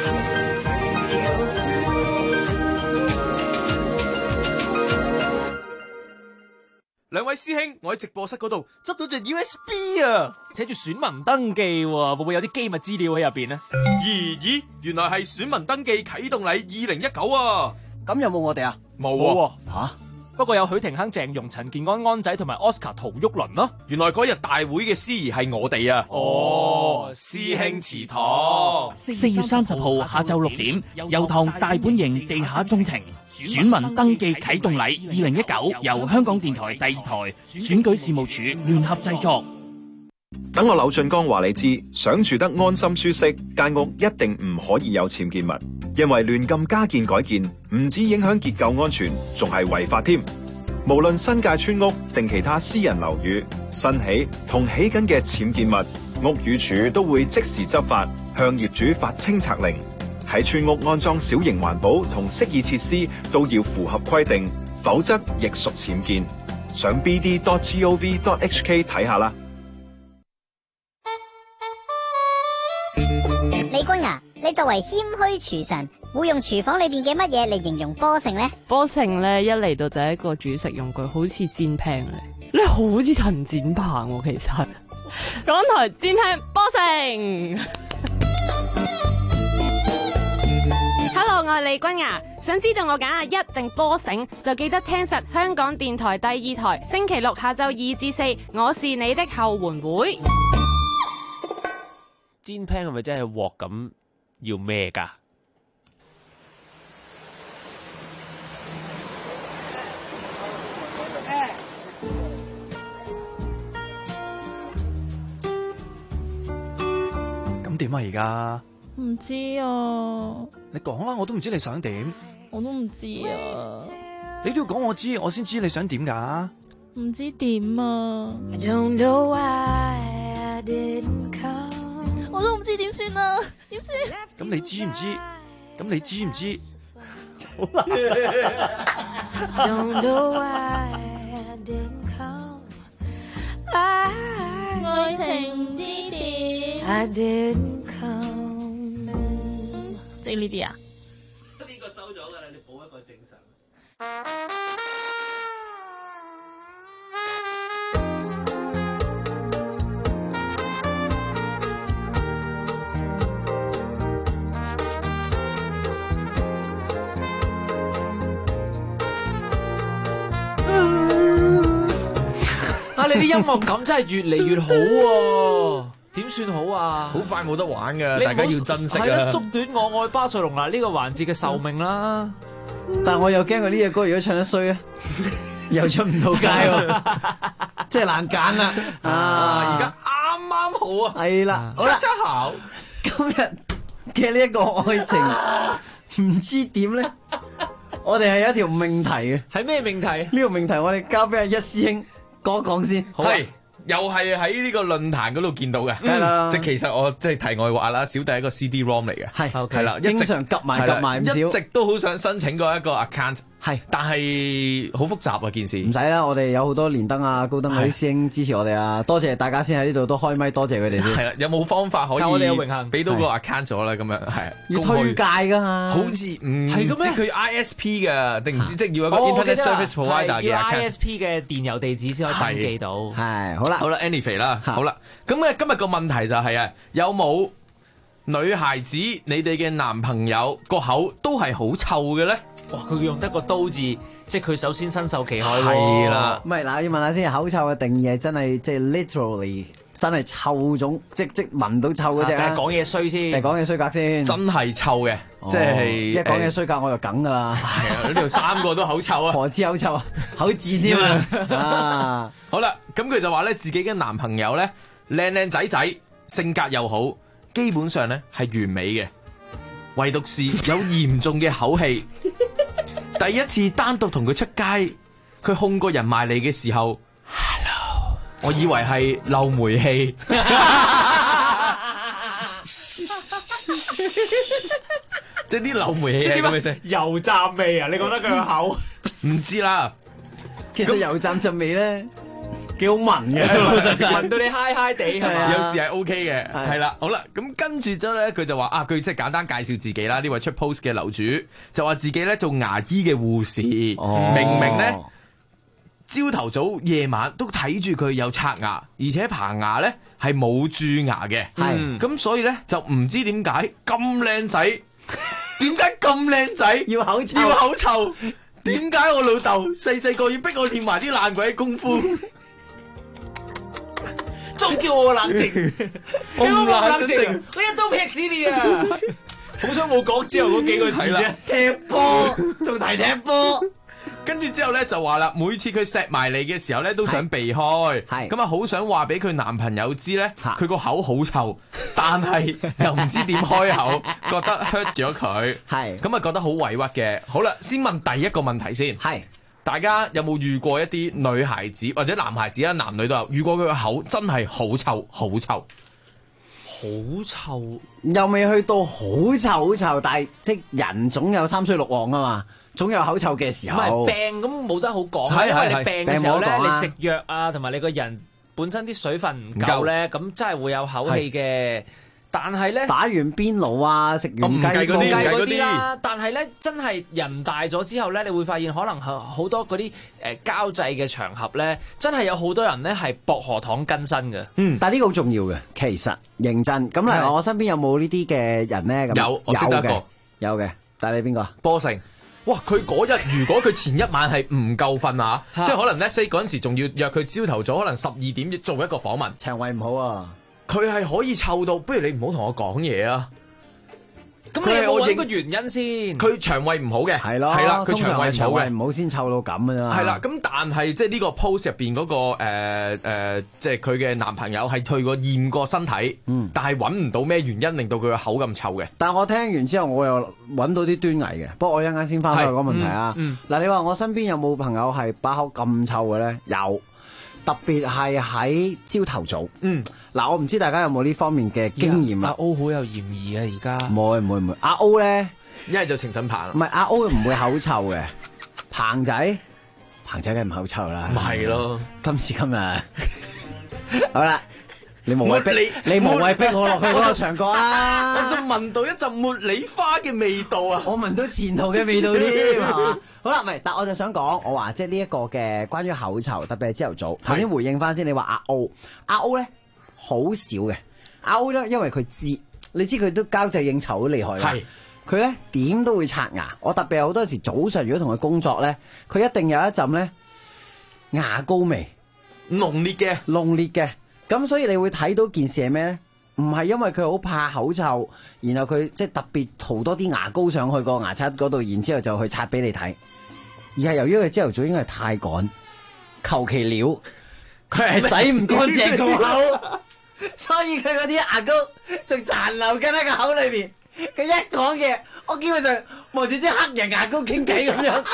兩位師兄，我喺直播室嗰度執到隻 USB 啊， 寫住選民登記喎，會唔會有啲機密資料喺入邊呢？ 咦，原來係選民登記啟動禮2019啊！ 咁有冇我哋啊？ 冇喎。 吓？ 不過有許廷鏗、鄭融、陳健安、安仔同埋 Oscar 陶旭倫咯。 原來嗰日大會嘅司儀係我哋啊！哦，師兄祠堂。 4月30號下晝6點，油塘大本營地下中庭選民登記啟動禮2019，由香港電台第二台選舉事務處聯合製作。 等我柳俊江話你知，想住得安心舒適，間屋一定唔可以有僭建物，因為亂咁加建改建，唔止影響結構安全，仲係違法添。無論新界村屋定其他私人樓宇，新起同起緊嘅僭建物，屋宇署都會即時執法，向業主發清拆令。喺村屋安裝小型環保同適意設施都要符合規定，否則亦屬僭建。上 bd.gov.hk 睇下啦。 李君啊，你作為謙虛廚神，會用廚房裏邊嘅乜嘢嚟形容波城呢？ 波城咧一嚟到就係一個煮食用具，好似煎 pan 咧，你好似陳展鵬喎，其實港台煎 pan 波城。Hello， 我係李君啊，想知道我揀一定波城，就記得聽實香港電台第二台，星期六下晝2至4，我是你的後援會。 煎 pan 係咪真係鑊咁要咩㗎？ 咁點啊而家？ 唔知啊。 你講啦，我都唔知你想點。 我都唔知啊。 你都要講我知，我先知你想點㗎。 唔知點啊。我都唔知點算啊，點算？ 咁你知唔知？咁你知唔知？ 好難。愛情唔知點。即係呢啲啊？ 呢個收咗㗎啦，你補一個正常。啊！你啲音樂感真係越嚟越好喎，點算好啊？ 好快冇得玩㗎，大家要珍惜啊！ 係咯，縮短我愛巴塞隆拿呢個環節嘅壽命啦。 但我又驚佢呢隻歌如果唱得衰咧，又出唔到街喎，即係難揀啦。 而家啱啱好啊！ 係啦，好啦， 好。 今日嘅呢一個愛情唔知點咧，我哋係有一條命題嘅。 係咩命題？ 呢個命題我哋交俾阿一師兄講一講先。 好啊。又係喺呢個論壇嗰度見到嘅，即係其實我即係題外話啦，小弟係一個 CD-ROM 嚟嘅，係啦， 經常夾埋唔少， 一直都好想申請過一個 account，但係好複雜啊件事。 唔使啦，我哋有好多連登啊、高登嗰啲師兄支持我哋啊，多謝大家先喺呢度都開咪，多謝佢哋先。 係啦，有冇方法可以我哋有榮幸俾到個 account 咗啦？咁樣係要推介噶嘛？ 好似唔係嘅咩？佢 ISP 嘅定唔知即係要一個 Internet Service Provider 嘅 account。 ISP 嘅電郵地址先可以登記到。 係好啦 ，anyway 啦。好啦，咁咧今日個問題就係啊，有冇女孩子你哋嘅男朋友個口都係好臭嘅咧？ 哇，佢用得個刀字，即係佢首先身受其害。 係啦， 唔係嗱，要問下先，口臭嘅定義係真係即係 literally 真係臭種，即聞到臭嗰隻啊！ 講嘢衰先， 定講嘢衰格先？ 真係臭嘅，即係一講嘢衰格我就梗㗎啦。 係啊，呢度3個都口臭啊， 何止口臭啊，口賤添啊！ 好啦，咁佢就話咧自己嘅男朋友咧靚仔，性格又好，基本上咧係完美嘅，唯獨是有嚴重嘅口氣。第一次單獨同佢出街，佢控個人埋嚟嘅時候 ，Hello， 我以為係漏煤氣，即係啲漏煤氣係咁嘅聲， 油炸味啊！你覺得佢個口唔知啦， 其實油炸陣味咧。幾好聞嘅， 聞到你嗨嗨地係嘛？ 有時係 OK 嘅，係啦，好啦，咁跟住之後咧，佢就話佢即係簡單介紹自己啦。呢位出 post 嘅樓主就話自己咧做牙醫嘅護士，明明咧朝頭早夜晚都睇住佢有刷牙，而且棚牙咧係冇蛀牙嘅，咁所以咧就唔知點解咁靚仔，點解咁靚仔要口臭？ 點解我老豆細個要逼我練埋啲爛鬼功夫？ 仲叫我冷靜，我唔冷靜，我一刀劈死你啊！好彩冇講之後嗰幾個字啫。 踢波，仲提踢波。 跟住之後咧就話啦，每次佢錫埋你嘅時候咧都想避開，咁啊好想話俾佢男朋友知咧，佢個口好臭，但係又唔知點開口，覺得 hurt 咗佢，咁啊覺得好委屈嘅。好啦，先問第一個問題先，大家有冇遇過一啲女孩子或者男孩子啊，男女都有遇過佢個口真係好臭，好臭， 好臭， 又未去到好臭，但係即人總有3衰6旺啊嘛。總有口臭嘅時候， 唔係病咁冇得好講，因為你病嘅時候咧，你食藥啊，同埋你個人本身啲水分唔夠咧，咁真係會有口氣嘅。但係咧， 打完邊爐啊，食完雞嗰啲啦。但係咧，真係人大咗之後咧，你會發現可能好多嗰啲交際嘅場合咧，真係有好多人咧係薄荷糖根身嘅。 但係呢個好重要嘅，其實認真咁嚟，我身邊有冇呢啲嘅人咧？ 有，我識得一個， 有嘅。但係你邊個？ 波成。哇！佢嗰日如果佢前一晚係唔夠瞓啊，即係可能咧，say 嗰陣時仲要約佢朝頭早，可能12點做一個訪問， 腸胃唔好啊， 佢係可以臭到，不如你唔好同我講嘢啊！ 咁你有冇揾個原因先？ 佢腸胃唔好嘅，係咯， 係啦，佢腸胃唔好先臭到咁嘅啫。 係啦，咁但係即係呢個 post 入邊嗰個即係佢嘅男朋友係去過驗過身體，但係揾唔到咩原因令到佢個口咁臭嘅。 但係我聽完之後，我又揾到啲端倪嘅。不過我一陣間先翻返去個問題啊。嗱，你話我身邊有冇朋友係把口咁臭嘅咧？有。特別係喺朝頭早，嗱，我唔知大家有冇呢方面嘅經驗啦。 阿 O 好有嫌疑啊！而家唔會，阿 O 咧， 一係就情深棒， 唔係阿 O 唔會口臭嘅，彭仔梗係唔口臭啦， 咪係咯， 今時今日，好啦。你無謂逼我落去嗰個牆角啊！ 我就聞到一陣茉莉花嘅味道啊！ 我聞到前途嘅味道添，係嘛？好啦，但我就想講，我話即係呢一個嘅關於口臭，特別係朝頭早。頭先回應翻先，你話阿 O 咧好少嘅，阿 O 咧因為佢知，你知佢都交際應酬好厲害嘅，佢咧點都會刷牙。我特別係好多時早上如果同佢工作咧，佢一定有一陣咧牙膏味， 濃烈嘅。 咁所以你會睇到件事係咩咧？唔係因為佢好怕口臭，然後佢即係特別塗多啲牙膏上去個牙刷嗰度，然之後就去刷俾你睇。而係由於佢朝頭早應該係太趕，求其料，佢係洗唔乾淨個口，所以佢嗰啲牙膏仲殘留緊喺個口裏邊。佢一講嘢，我基本上望住支黑人牙膏傾偈咁樣。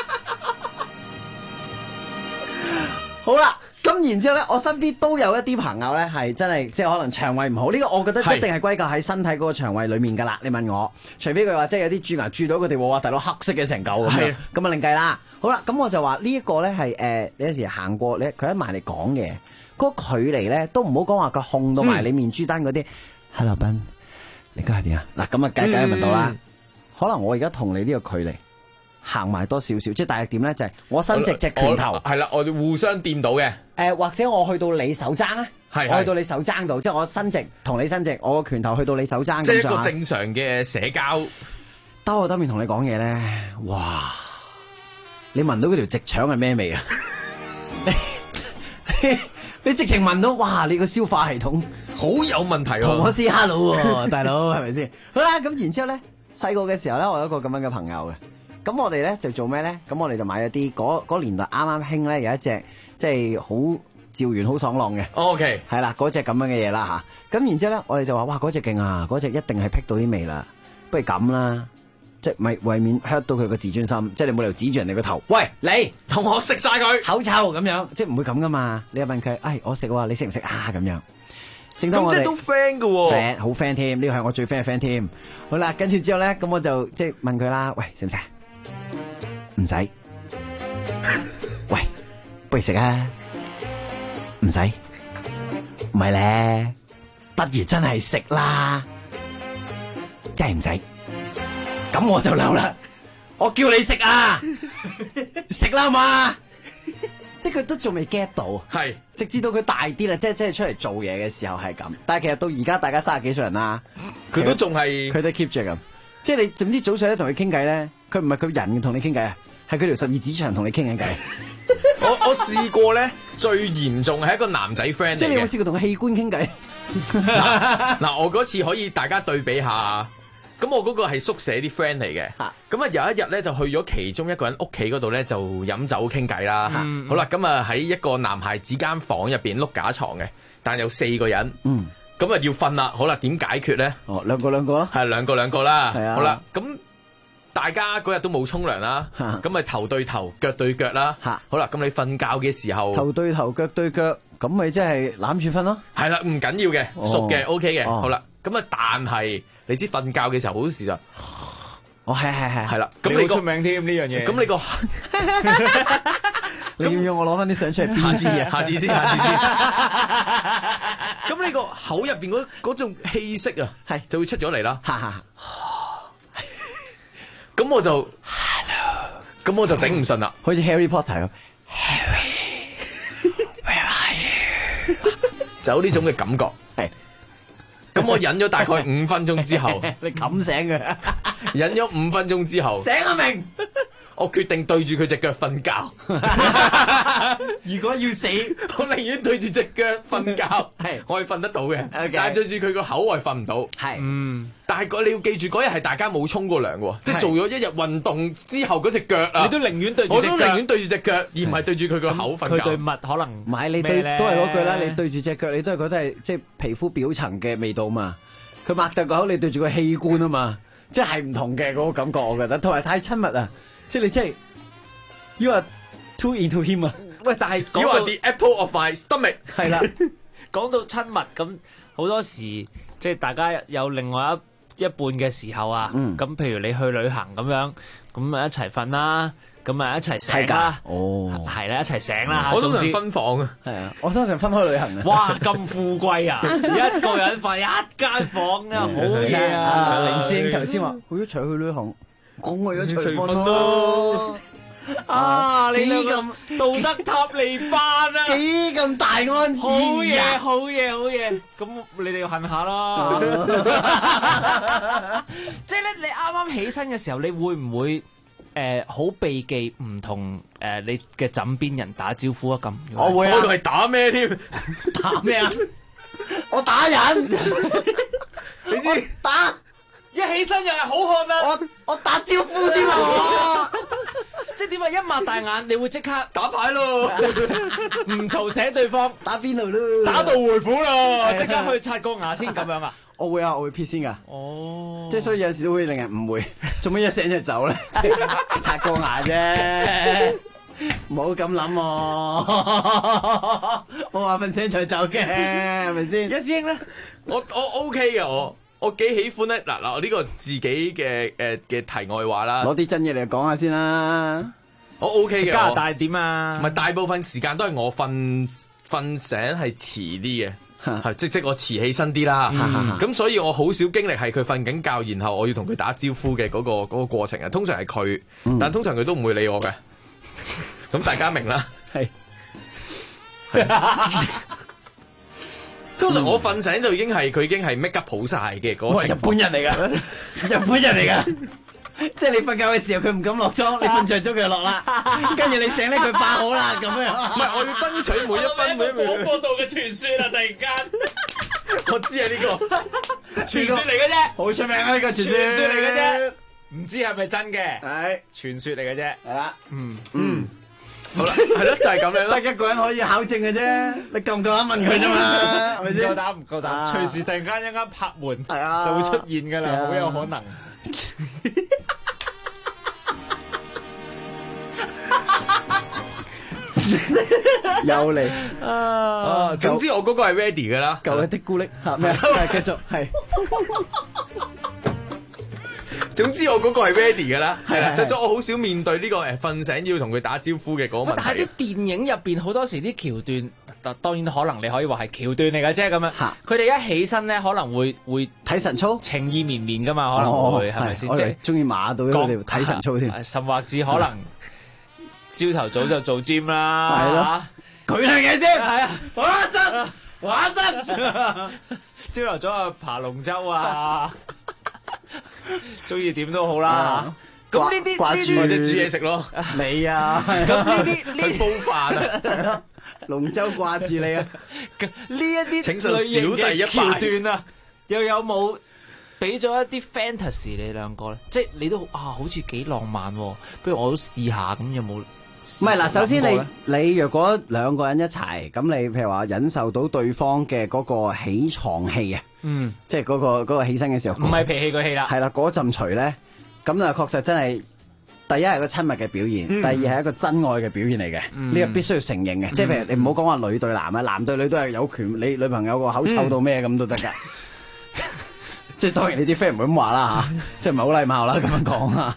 好啦。咁然之後咧，我身邊都有一啲朋友咧，係真係即係可能腸胃唔好。呢個我覺得一定係歸咎喺身體嗰個腸胃裡面㗎啦。你問我，除非佢話即係有啲蛀牙蛀到個地步，哇！大佬黑色嘅成嚿咁樣，咁啊另計啦。好啦，咁我就話呢一個咧係你有時行過你佢一埋嚟講嘢，嗰個距離咧都唔好講話佢控到埋你面珠丹嗰啲。Hello Ben，你家下點啊？嗱咁啊，梗係問到啦。可能我而家同你呢個距離。行埋多少少，即係大約點咧？就係我伸直隻拳頭， 係啦，我哋互相掂到嘅。 或者我去到你手踭啊，我去到你手踭度，即係我伸直同你伸直，我個拳頭去到你手踭咁上下。 即係一個正常嘅社交。 兜口兜面同你講嘢咧，哇！你聞到嗰條直腸係咩味啊？ 你直情聞到，哇！你個消化系統好有問題喎。 同我 say hello 喎，大佬係咪先？好啦，咁然之後咧，細個嘅時候咧，我有一個咁樣嘅朋友嘅。咁我哋咧就做咩咧？咁我哋就買咗啲嗰年代啱啱興咧有一隻即係好趙源好爽朗嘅。 OK， 係啦，嗰隻咁樣嘅嘢啦嚇。咁然之後咧，我哋就話：哇，嗰隻勁啊！嗰隻一定係辟到啲味啦。不如咁啦。即係咪為免 hurt 到佢個自尊心？即係你冇理由指住人哋個頭，喂，你同我食晒佢口臭咁樣，即係唔會咁噶嘛？你又問佢，我食喎，你食唔食啊？咁樣，正當我哋咁即係都 friend 噶喎 ，friend 好 friend 添，呢個係我最 friend 嘅 friend 添。好啦，跟住之後咧，咁我就即係問佢啦，喂，食唔食？唔使。喂，不如食啊？唔使。唔係咧，不如真係食啦，真係唔使。咁我就嬲啦，我叫你食啊，食啦嘛，即係佢都仲未 get 到， 係直至到佢大啲啦，即係出嚟做嘢嘅時候係咁，但係其實到而家大家30幾歲人啦， 佢都仲係佢都 keep 住咁，即係你總之早上咧同佢傾偈咧，佢唔係佢人同你傾偈啊，係佢條12指腸同你傾緊偈。 我試過咧，最嚴重係一個男仔 friend 嚟嘅。 即係你有冇試過同個器官傾偈？ 嗱，我嗰次可以大家對比下。咁我嗰個係宿舍啲 friend 嚟嘅，咁有一日咧就去咗其中一個人屋企嗰度咧就飲酒傾偈啦。好啦，咁喺一個男孩子間房入邊碌架床嘅，但有4個人，咁要瞓啦。好啦，點解決咧？ 兩個咯， 係兩個啦。 係啊。 好啦，咁大家嗰日都冇沖涼啦，咁咪頭對頭腳對腳啦。好啦，咁你瞓覺嘅時候頭對頭腳對腳，咁咪即係攬住瞓咯。 係啦，唔緊要嘅，熟嘅 OK 嘅。好啦，咁但係。你知瞓覺嘅時候好多時就，係啦，咁你出名添呢樣嘢， 咁你個， 你要唔要我攞翻啲相出嚟？ 下次先。咁你個口入邊嗰種氣息啊，係就會出咗嚟啦。咁我就頂唔順啦， 好似 Harry Potter 咁。 就有呢種嘅感覺，係。咁我忍咗大概5分鐘之後， 你冚醒佢， 忍咗5分鐘之後， 醒啊明， 我決定對住佢隻腳瞓覺。 如果要死， 我寧願對住隻腳瞓覺，係我係瞓得到嘅。但係對住佢個口，我係瞓唔到。係，但係你要記住嗰日係大家冇沖過涼喎，即係做咗一日運動之後嗰隻腳啊， 你都寧願對住， 我都寧願對住隻腳，而唔係對住佢個口瞓覺。 佢對襪可能唔係你對都係嗰句啦，你對住隻腳，你都係覺得係即係皮膚表層嘅味道嘛。佢擘大個口，你對住個器官啊嘛，即係唔同嘅嗰個感覺，我覺得，同埋太親密啊，即係你真係 you are too into him 啊。 喂，但係 you are the apple of my stomach 係啦。 講到親密咁，好多時即係大家有另外一半嘅時候啊，咁譬如你去旅行咁樣，咁啊一齊瞓啦，咁啊一齊醒啦，係啦，一齊醒啦。 我通常分房啊， 係啊，我通常分開旅行啊。 哇，咁富貴啊！一個人瞓一間房啊，好嘢啊！ 林師兄頭先話佢一齊去旅行，講我一齊瞓咯。 啊！你兩個道德塔利班啊， 幾咁大安旨意啊！ 好嘢！咁你哋要恨下啦。即係咧，你啱啱起身嘅時候，你會唔會好避忌唔同你嘅枕邊人打招呼啊？咁我會啊！ 我係打咩添？ 打咩啊？我打人， 你知打一起身又係好漢啊！ 我打招呼添啊！ 即係點啊？一擘大眼，你會即刻打牌咯， 唔嘈醒對方， 打邊爐咯， 打道回府咯，即刻去刷個牙先咁樣啊！ 我會啊，我會撇先噶。 哦， 即係所以有陣時都會令人誤會，做乜一醒就走咧？刷個牙啫，唔好咁諗。我話瞓醒就走嘅，係咪先？ 一師兄咧， 我 OK 嘅我幾喜歡咧，嗱呢個自己嘅題外話啦， 攞啲真嘢嚟講下先啦。 我 OK 嘅。 加拿大點啊？ 唔係大部分時間都係我瞓醒係遲啲嘅，係即我遲起身啲啦。咁所以我好少經歷係佢瞓緊覺，然後我要同佢打招呼嘅嗰個過程啊。通常係佢，但通常佢都唔會理我嘅。咁大家明啦。係。通常我瞓醒就佢已經係 make up 好晒嘅嗰個情況。 日本人嚟噶，日本人嚟噶。 即係你瞓覺嘅時候佢唔敢落妝，你瞓着咗佢就落啦，跟住你醒咧佢化好啦咁樣。 唔係，我要爭取每一分每一秒。 廣播道嘅傳說啦，突然間， 我知啊呢個傳說嚟嘅啫， 好出名啊呢個傳說嚟嘅啫，唔知係咪真嘅？ 係傳說嚟嘅啫。 係啦， 好啦，係咯，就係咁樣咯。 得一個人可以考證嘅啫，你夠唔夠膽問佢啫嘛？係咪先？ 唔夠膽，隨時突然間一間拍門， 係啊， 就會出現㗎啦，好有可能。 有嚟總之我嗰個係 ready 㗎啦。 舊日的孤力咩啊？繼續係。 總之我嗰個係 ready 㗎啦，係啦，所以我好少面對呢個瞓醒要同佢打招呼嘅嗰個問題。 但係啲電影入邊好多時啲橋段，當然可能你可以話係橋段嚟嘅啫咁樣。佢哋一起身咧，可能會睇神操， 情意綿綿㗎嘛，可能會係咪先？即係中意馬到佢哋睇神操添， 甚或至可能朝頭早就做 gym 啦， 係咯，佢係嘅先， 係啊， 畫身， 朝頭早啊爬龍舟啊。中意點都好啦，咁呢啲掛住或者煮嘢食咯， 你啊， 咁呢啲去煲飯啊， 龍舟掛住你啊， 呢一啲請受小弟一橋段啊，又有冇俾咗一啲 fantasy 你兩個咧？即係你都好似幾浪漫，不如我都試下咁，有冇？ 唔係嗱，首先你若果兩個人一齊，咁你譬如話忍受到對方嘅嗰個起床氣啊，即係嗰個起身嘅時候， 唔係脾氣個氣啦， 係啦，嗰陣除咧，咁啊確實真係第一係個親密嘅表現，第二係一個真愛嘅表現嚟嘅，呢個必須要承認嘅，即係譬如你唔好講話女對男啊，男對女都係有權，你女朋友個口臭到咩咁都得㗎，即係當然你啲 friend 唔會咁話啦嚇，即係唔係好禮貌啦咁樣講啊，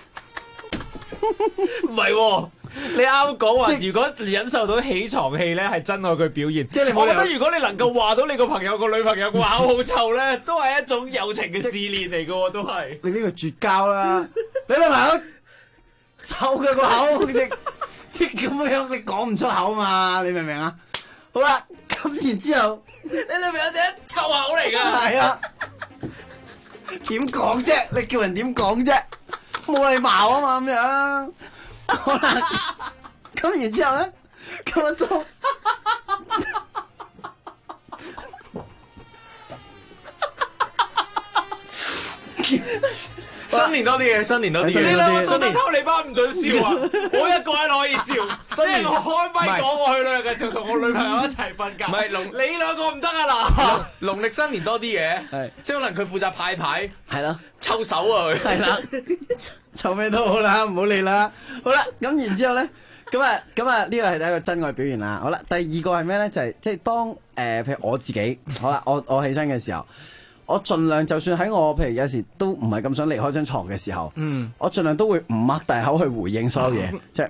唔係喎。你啱講話，如果忍受到起床氣咧，係真愛佢表現。即係我覺得，如果你能夠話到你個朋友個女朋友個口好臭咧，都係一種友情嘅試煉嚟嘅喎，都係。 你呢個絕交啦！你女朋友臭佢個口，即咁樣你講唔出口嘛？你明唔明啊？好啦，咁然之後， 你女朋友隻臭口嚟㗎。 係啊，點講啫？你叫人點講啫？冇禮貌啊嘛咁樣。好啦，咁然之後咧，咁我都新年多啲嘢，新年多啲嘢。 你兩個做得偷你班唔准笑啊！我一個人可以笑，即係我開咪講我去旅行嘅時候同我女朋友一齊瞓覺。 唔係你兩個唔得啊嗱！ 農曆新年多啲嘢，即係可能佢負責派牌， 係咯， 抽手啊佢， 係啦，抽咩都好啦，唔好理啦。好啦，咁然之後咧，咁啊，呢個係第一個真愛表現啦。好啦，第二個係咩咧？就係即係當譬如我自己，好啦，我起身嘅時候。我盡量就算喺我譬如有時都唔係咁想離開張床嘅時候，我盡量都會唔擘大口去回應所有嘢，即係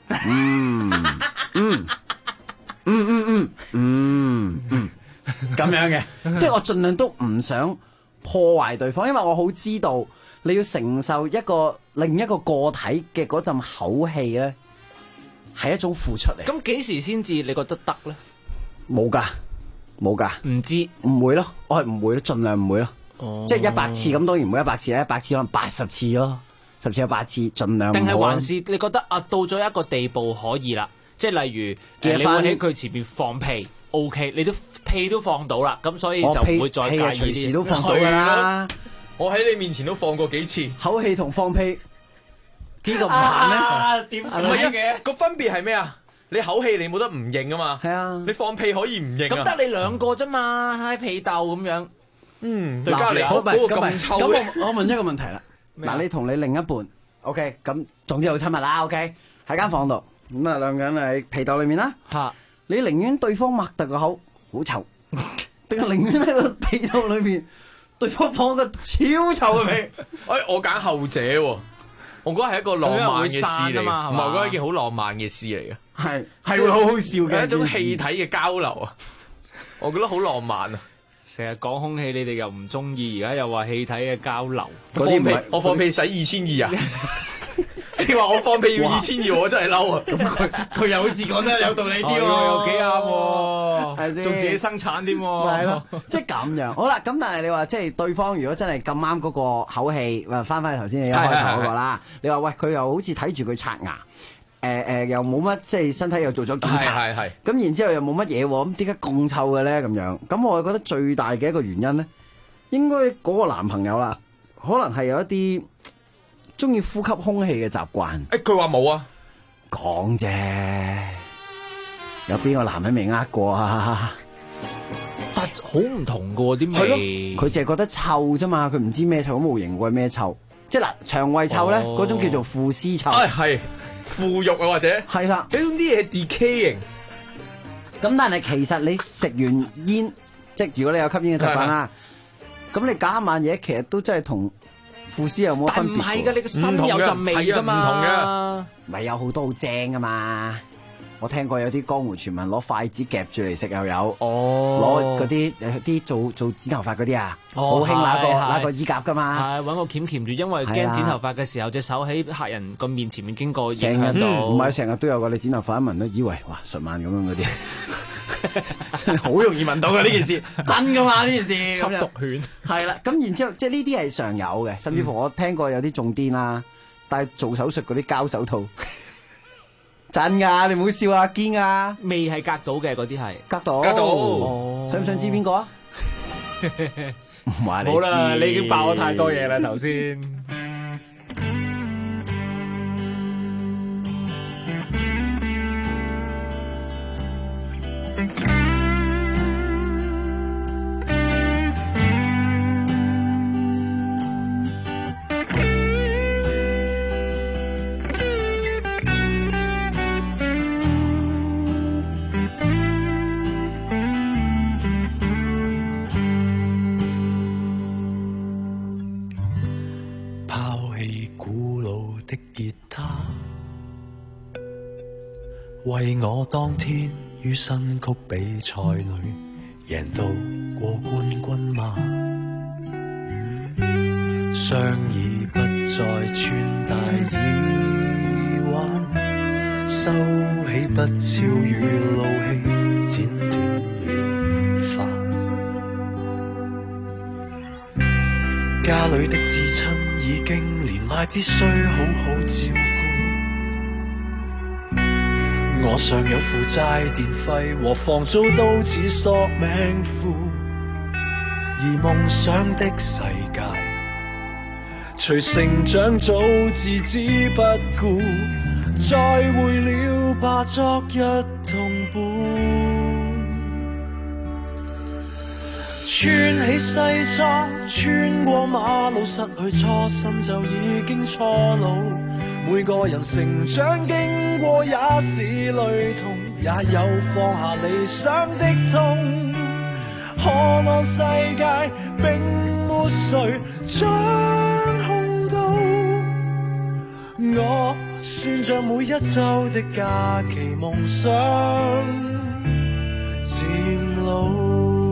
咁樣嘅，即係我盡量都唔想破壞對方，因為我好知道你要承受另一個個體嘅嗰陣口氣咧，係一種付出嚟。 咁幾時先至你覺得得咧？ 冇㗎。冇噶， 唔知唔會咯，我係唔會咯，盡量唔會咯。即係100次咁，當然唔會100次啦，100次可能80次咯，10次有8次，盡量唔好。 定係還是你覺得啊，到咗一個地步可以啦，即係例如你會喺佢前面放屁 ，OK， 你都屁都放到啦，咁所以就唔會再介意啲。 隨時都放到㗎啦， 我喺你面前都放過幾次。 口氣同放屁幾個唔行咧？ 點唔係嘅？ 個分別係咩啊？你口氣你冇得唔認啊嘛， 係啊， 你放屁可以唔認啊。 咁得你兩個啫嘛，喺屁竇咁樣。 對隔離嗰個咁臭。 咁我問一個問題啦。嗱，你同你另一半 ，OK， 咁總之好親密啦 ，OK， 喺間房度，咁啊兩個人喺屁竇裏面啦。 嚇， 你寧願對方擘大個口好臭，定係寧願喺個屁竇裏面對方放個超臭嘅屁？ 我揀後者喎。我覺得係一個浪漫嘅事嚟，唔係我覺得一件好浪漫嘅事嚟嘅， 係會好好笑嘅， 係一種氣體嘅交流啊！我覺得好浪漫啊！ 成日講空氣，你哋又唔中意，而家又話氣體嘅交流。 我放屁使2200啊！你話我放屁要2200，我真係嬲啊！ 咁佢又好似講得有道理啲喎， 又幾啱喎！ 喎，仲自己生產添喎。 係咯，即係咁樣。好啦，咁但係你話即係對方如果真係咁啱嗰個口氣，翻去頭先你一開頭嗰個啦，你話喂佢又好似睇住佢刷牙。又冇乜即係身體又做咗檢查，咁然之後又冇乜嘢喎，咁點解咁臭嘅咧？咁樣，咁我覺得最大嘅一個原因咧，應該嗰個男朋友啦，可能係有一啲中意呼吸空氣嘅習慣。 佢話冇啊， 講啫，有邊個男人未呃過啊？ 但好唔同嘅喎啲味， 佢淨係覺得臭啫嘛，佢唔知咩臭，都冇形過咩臭。即係嗱，腸胃臭咧，嗰種叫做腐屍臭。 係。腐肉啊，或者係啦， 呢種啲嘢 decaying。 咁但係其實你食完煙，即係如果你有吸煙嘅習慣啦，咁你隔一晚嘢，其實都真係同腐屍有冇分別？ 唔係㗎，你個身有陣味㗎嘛， 唔同嘅，咪有好多好正㗎嘛。我聽過有啲江湖傳聞攞筷子夾住嚟食又有，攞嗰啲做剪頭髮嗰啲啊，好興拿個衣夾噶嘛， 係揾個鉗鉗住，因為驚剪頭髮嘅時候隻手喺客人個面前面經過影響到。 唔係成日都有個，你剪頭髮一聞都以為哇順萬咁樣嗰啲，好容易聞到嘅呢件事，真噶嘛呢件事， 緝毒犬係啦。咁然之後即係呢啲係常有嘅，甚至乎我聽過有啲仲癲啦，但係做手術嗰啲膠手套。真噶，你唔好笑啊，堅啊！ 味係隔到嘅嗰啲係隔到，想唔想知邊個啊？唔話你知， 好啦，你已經爆咗太多嘢啦，頭先。 為我當天於新曲比賽裏贏到過冠軍嗎？雙耳不再穿戴耳環，收起不超與怒氣，剪斷了髮。家裏的至親已經連賴必須好好照顧。我尚有負債電費和房租都似索命符，而夢想的世界隨成長早置之不顧，再會了吧昨日同伴。穿起西裝穿過馬路，失去初心就已經錯路。每個人成長經過也是淚痛，也有放下理想的痛。可我世界並沒誰掌控到，我算着每一週的假期，夢想漸老。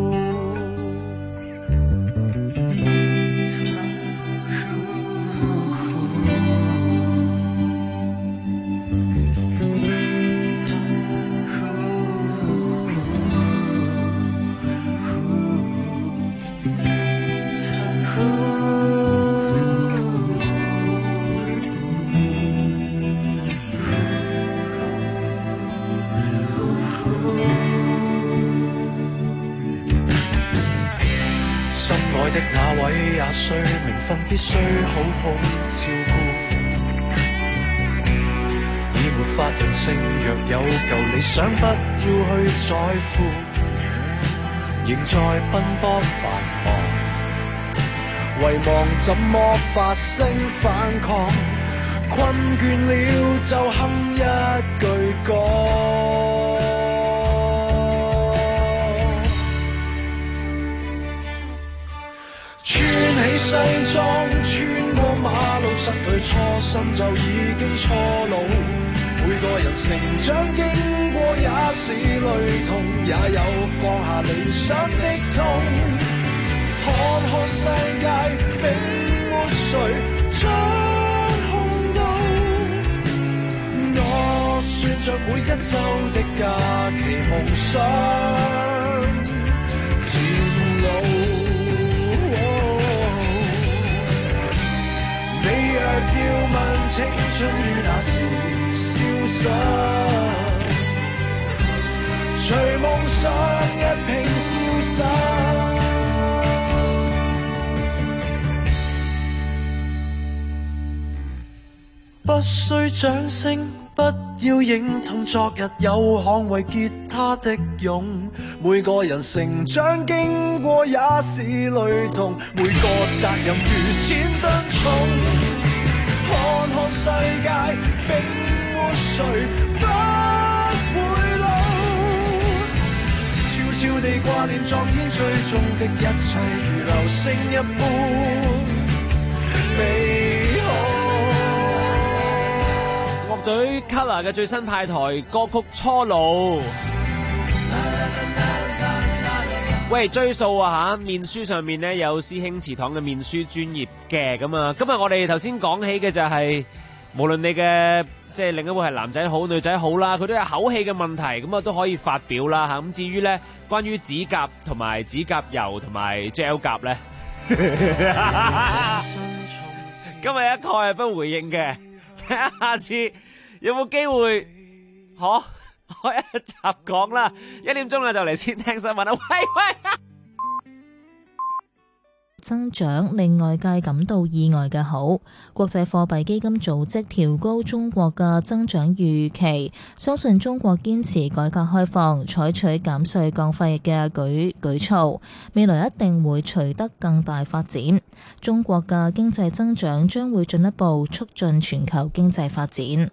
的那位也需名分，必須好好照顧，已沒法任性，若有舊理想不要去在乎，仍在奔波繁忙，遺忘怎麼發聲反抗，困倦了就哼一句歌。穿起西裝穿過馬路，失去初心就已經錯路。每個人成長經過也是淚痛，也有放下理想的痛。看看世界並沒誰掌控到，我算着每一周的假期夢想前路。你若要問青春於那時消失，隨夢想一並消失。不需掌聲，不要認同昨日有捍衛吉他的勇。每個人成長經過也是雷同，每個責任如千噸重。看看世界，並沒誰不會老。悄悄地掛念昨天追蹤的一切，如流星一般美好。 樂隊 Kolor 嘅最新派台歌曲《初露》，喂，追數啊吓！面書上面咧有師兄祠堂嘅面書專頁嘅，咁啊，今日我哋頭先講起嘅就係，無論你嘅即係另一半係男仔好女仔好啦，佢都有口氣嘅問題，咁啊都可以發表啦吓。咁至於咧關於指甲同埋指甲油同埋 gel 甲咧，今日一概係不回應嘅。睇下下次有冇機會開一集講啦。1點鐘啦就嚟先聽新聞啦。喂！ 增長令外界感到意外嘅好，國際貨幣基金組織調高中國嘅增長預期，相信中國堅持改革開放，採取減稅降費嘅舉措，未來一定會取得更大發展。中國嘅經濟增長將會進一步促進全球經濟發展。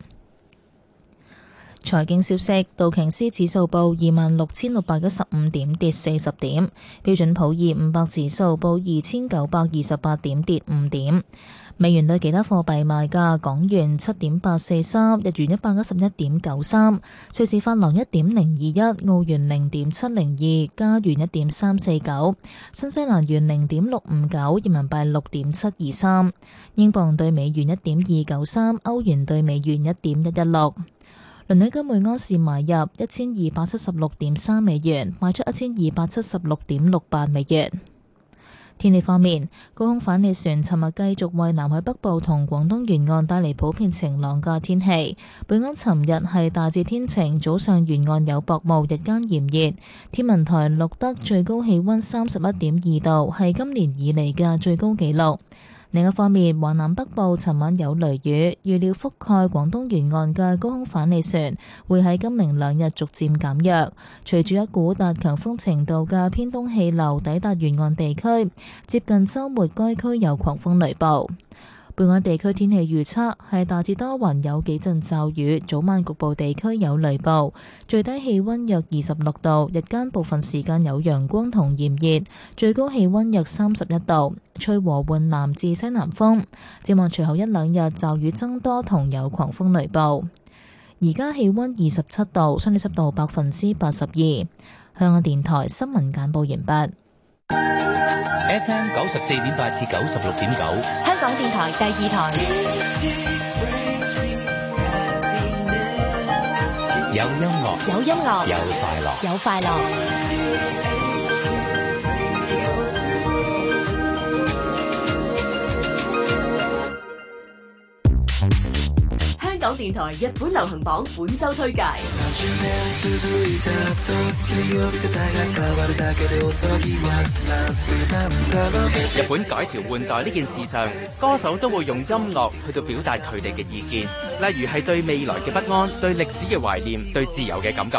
財經消息，道瓊斯指數報26,615點，跌40點；標準普爾500指數報2,928點，跌5點。美元對其他貨幣賣價：港元7.843，日元111.93，瑞士法郎1.021，澳元0.702，加元1.349，新西蘭元0.659，人民幣6.723，英鎊對美元1.293，歐元對美元1.116。倫敦金每盎司買入1276.3美元，賣出1276.68美元。天氣方面，高空反氣旋尋日繼續為南海北部同廣東沿岸帶嚟普遍晴朗嘅天氣。本港尋日係大致天晴，早上沿岸有薄霧，日間炎熱。天文台錄得最高氣溫31.2度，係今年以嚟嘅最高紀錄。另一方面，華南北部尋晚有雷雨，預料覆蓋廣東沿岸嘅高空反氣旋會喺今明兩日逐漸減弱。隨住一股達強風程度嘅偏東氣流抵達沿岸地區，接近週末該區有狂風雷暴。本港地區天氣預測係大致多雲，有幾陣驟雨，早晚局部地區有雷暴，最低氣溫約26度，日間部分時間有陽光同炎熱，最高氣溫約31度，吹和緩南至西南風。展望隨後一兩日驟雨增多同有狂風雷暴。而家氣溫27度，相對濕度82%。香港電台新聞簡報完畢。 FM 94.8至96.9， 香港電台第二台。 有音樂， 有音樂， 有快樂， 有快樂。 香港電台日本流行榜本周推介。 日本改朝換代呢件事上，歌手都會用音樂去到表達佢哋嘅意見，例如係對未來嘅不安、對歷史嘅懷念、對自由嘅感覺。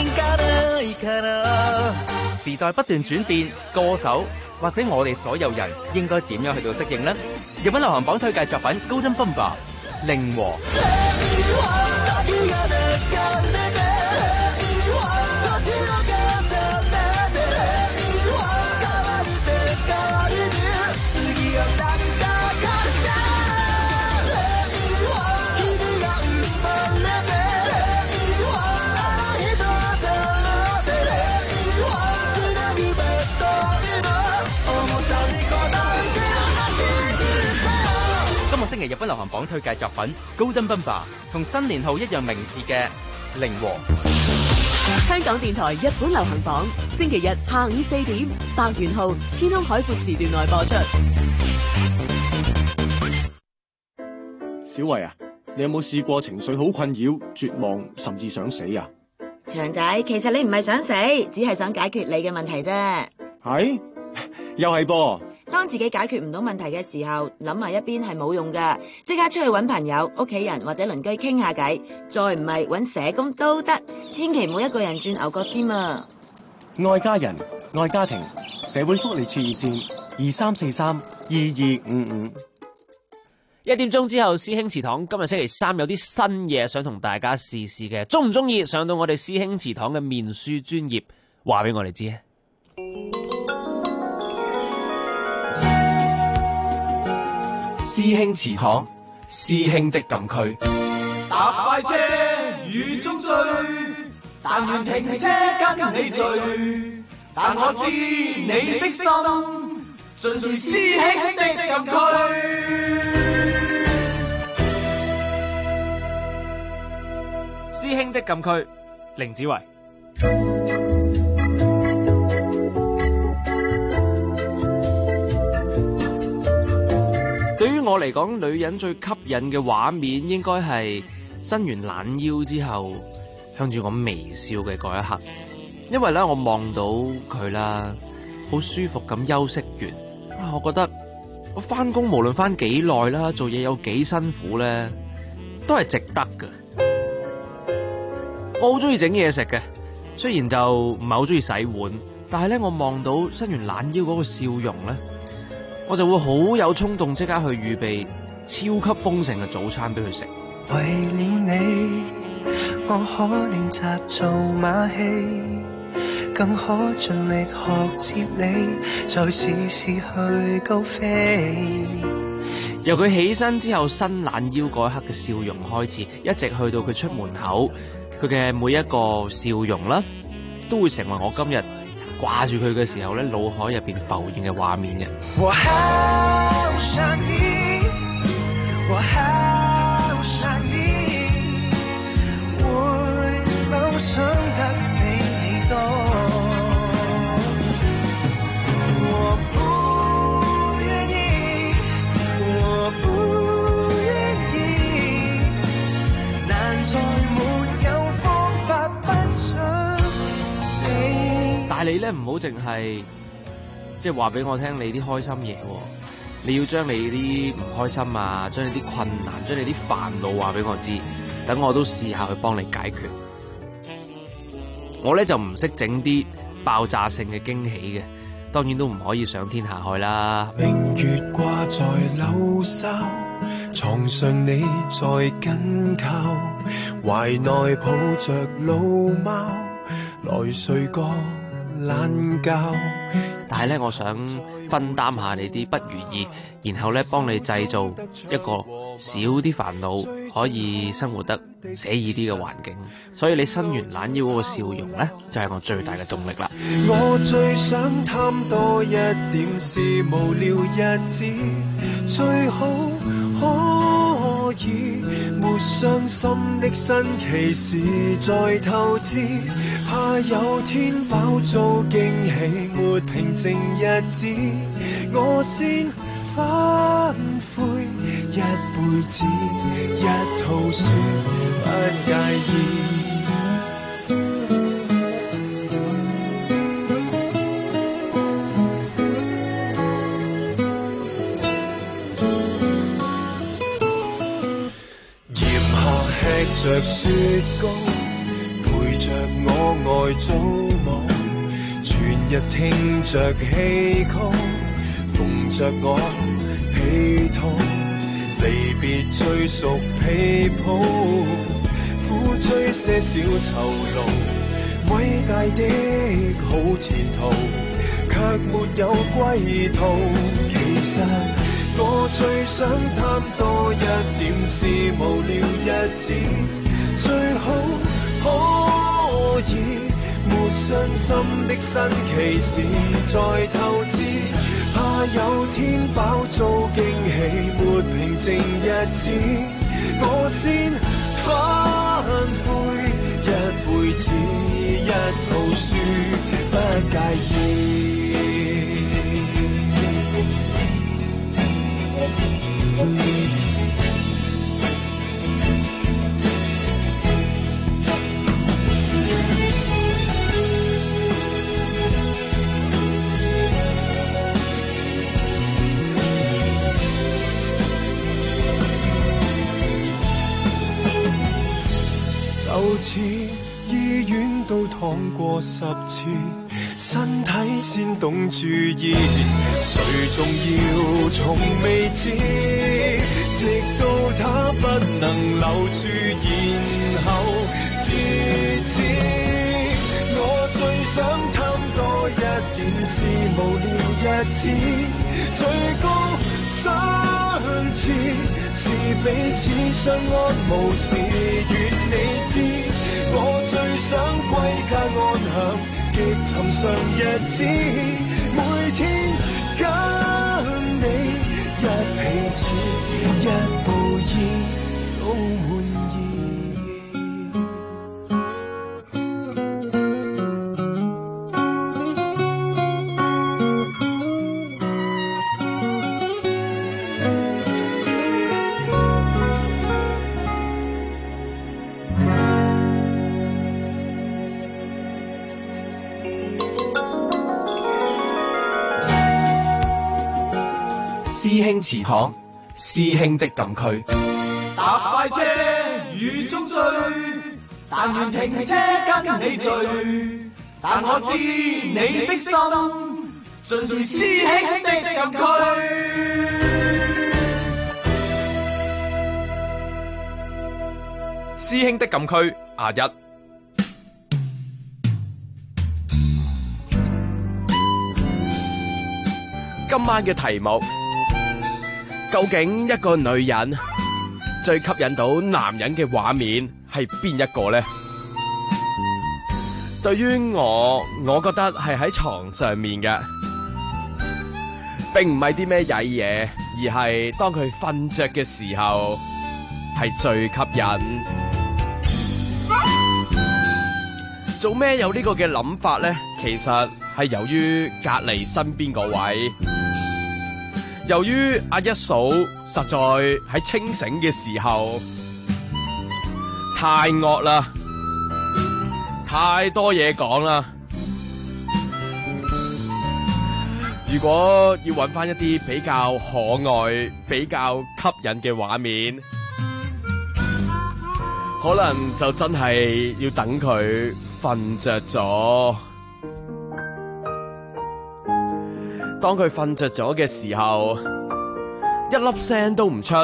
時代不斷轉變，歌手或者我哋所有人應該點樣去到適應呢？日本流行榜推介作品《Golden Bomba》令和。今個星期日本流行榜推介作品《Golden Bomba》同新年號一樣名字嘅令和。 香港電台日本流行榜，星期日下午4點，百元號天空海闊時段內播出。 小慧啊，你有冇試過情緒好困擾、絕望，甚至想死啊？ 長仔，其實你唔係想死，只係想解決你嘅問題啫。 係，又係噃。 當自己解決唔到問題嘅時候，諗埋一邊係冇用噶，即刻出去揾朋友、屋企人或者鄰居傾下偈，再唔係揾社工都得，千祈唔好一個人轉牛角尖啊！ 愛家人、愛家庭，社會福利處熱線23432255。 1點鐘之後，師兄祠堂今日星期三有啲新嘢想同大家試試嘅，鍾唔鍾意上到我哋師兄祠堂嘅面書專頁，話俾我哋知啊！ 師兄祠堂，師兄的禁區。搭快車雨中追，但願停車跟你聚。但我知你的心，盡是師兄的禁區。 師兄的禁區，凌子維。對於我嚟講，女人最吸引嘅畫面應該係伸完懶腰之後向住我微笑嘅嗰一刻，因為咧我望到佢啦，好舒服咁休息完，我覺得我翻工無論翻幾耐啦，做嘢有幾辛苦咧，都係值得嘅。我好中意整嘢食嘅，雖然就唔係好中意洗碗，但係咧我望到伸完懶腰嗰個笑容咧，我就會好有衝動，即刻去預備超級豐盛嘅早餐俾佢食。 為了你，我可練習做馬戲，更可盡力學接你，再試試去高飛。 由佢起身之後伸懶腰嗰一刻嘅笑容開始，一直去到佢出門口，佢嘅每一個笑容啦，都會成為我今日掛住佢嘅時候咧，腦海入邊浮現嘅畫面嘅。 我好想你，我好想你，會否想得比你多？我不願意，我不願意，難在沒有方法不想你。 但係你咧唔好淨係即係話俾我聽你啲開心嘢，你要將你啲唔開心啊，將你啲困難，將你啲煩惱話俾我知，等我都試下去幫你解決。我咧就唔識整啲爆炸性嘅驚喜嘅，當然都唔可以上天下海啦。 明月掛在柳梢，床上你在緊靠，懷內抱着老貓，來睡個懶覺。 但係咧，我想分擔下你啲不如意，然後咧幫你製造一個少啲煩惱，可以生活得寫意啲嘅環境。所以你伸完懶腰嗰個笑容咧，就係我最大嘅動力啦。 我最想貪多一點是無聊日子，最好可以沒傷心的新奇事再透支，怕有天飽遭驚喜，沒平靜日子，我先反悔一輩子一套書不介意。着雪糕，陪着我愛早舞，全日聽着戲曲，縫着我被套，離別催熟被抱，苦追些小酬勞，偉大的好前途，卻沒有歸途。其實我最想貪多一點是無聊日子，最好可以沒傷心的新奇事再透支，怕有天飽遭驚喜，沒平靜日子，我先反悔一就似醫院都躺過10次，身體先懂注意，誰重要從未知，直到他不能留住，然後自知。我最想貪多一點是無聊日子，最高相似是彼此相安無事，願你知我最想歸家安享極尋常日子，每天跟你一起似一步衣都滿意。 師兄祠堂，師兄的禁區。搭快車雨中追，但願停車跟你聚。但我知你的心，盡是師兄的禁區。 師兄的禁區1。今晚嘅題目，究竟一個女人最吸引到男人嘅畫面係邊一個呢？對於我覺得係喺床上面嘅，並唔係啲咩曳嘢，而係當佢瞓着嘅時候係最吸引。做咩有呢個嘅諗法呢？其實係由於隔離身邊嗰位。由於阿一嫂實在喺清醒嘅時候太惡啦，太多嘢講啦。如果要揾翻一啲比較可愛、比較吸引嘅畫面，可能就真係要等佢瞓着咗。當佢瞓着咗嘅時候，一粒聲都唔出，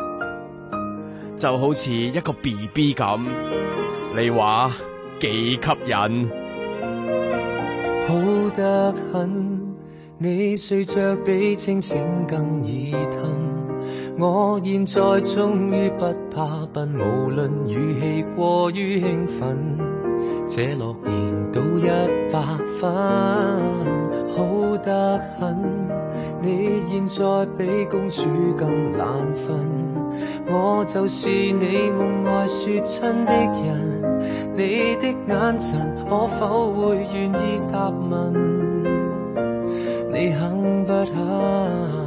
就好似一個 BB 咁，你話幾吸引？ 好得很，你睡着比清醒更易疼。我現在終於不怕笨，無論語氣過於興奮，這諾言到100分。好得很，你現在比公主更難瞓。我就是你夢外說親的人，你的眼神可否會願意答問？你肯不肯？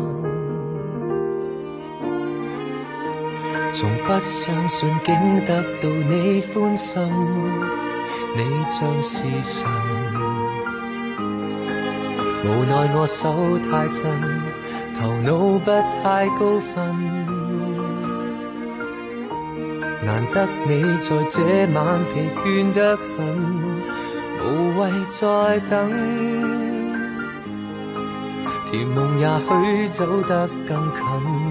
從不相信竟得到你歡心，你像是神。無奈我手太震，頭腦不太高分。難得你在這晚疲倦得很，無謂再等。甜夢也許走得更近。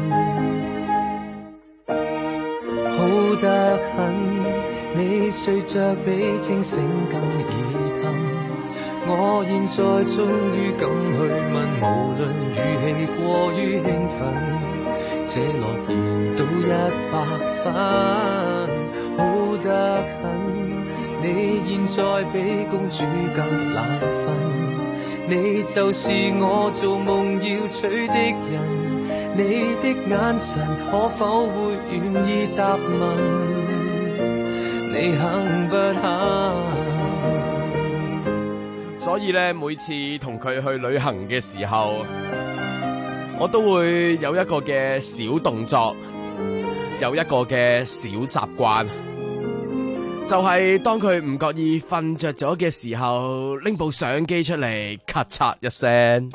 好得很，你睡着比清醒更易氹。我現在終於敢去問，無論語氣過於興奮，這諾言到100分。好得很，你現在比公主更難瞓，你就是我做夢要娶的人。你的眼神可否會願意答問？你肯不肯？ 所以咧每次同佢去旅行嘅時候，我都會有一個嘅小動作，有一個嘅小習慣，就係當佢唔覺意瞓着咗嘅時候，拎部相機出嚟，咔嚓一聲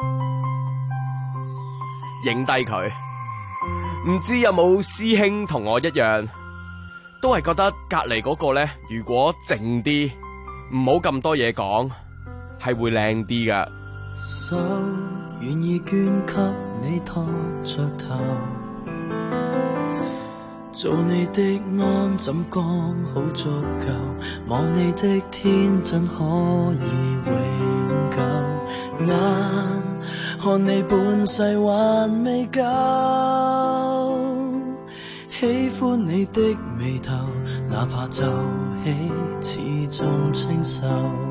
影低佢。唔知有冇師兄同我一樣，都係覺得隔籬嗰個呢，如果靜啲，唔好咁多嘢講，係會靚啲噶。 手願意捐給你托着頭，做你的安枕剛好足夠，望你的天真可以永久，眼看你半世還未夠，喜歡你的眉頭，哪怕皺起始終清秀，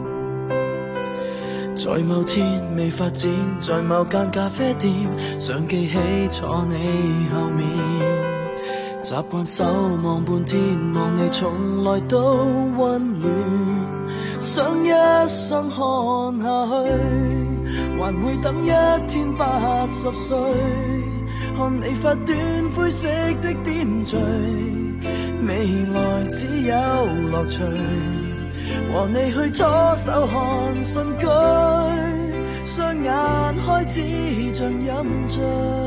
在某天未發展，在某間咖啡店，想記起坐你後面，習慣守望半天，望你從來都溫暖，想一生看下去，還會等一天80歲，看你發端灰色的點綴，未來只有樂趣，和你去左手看新居，雙眼開始像飲醉，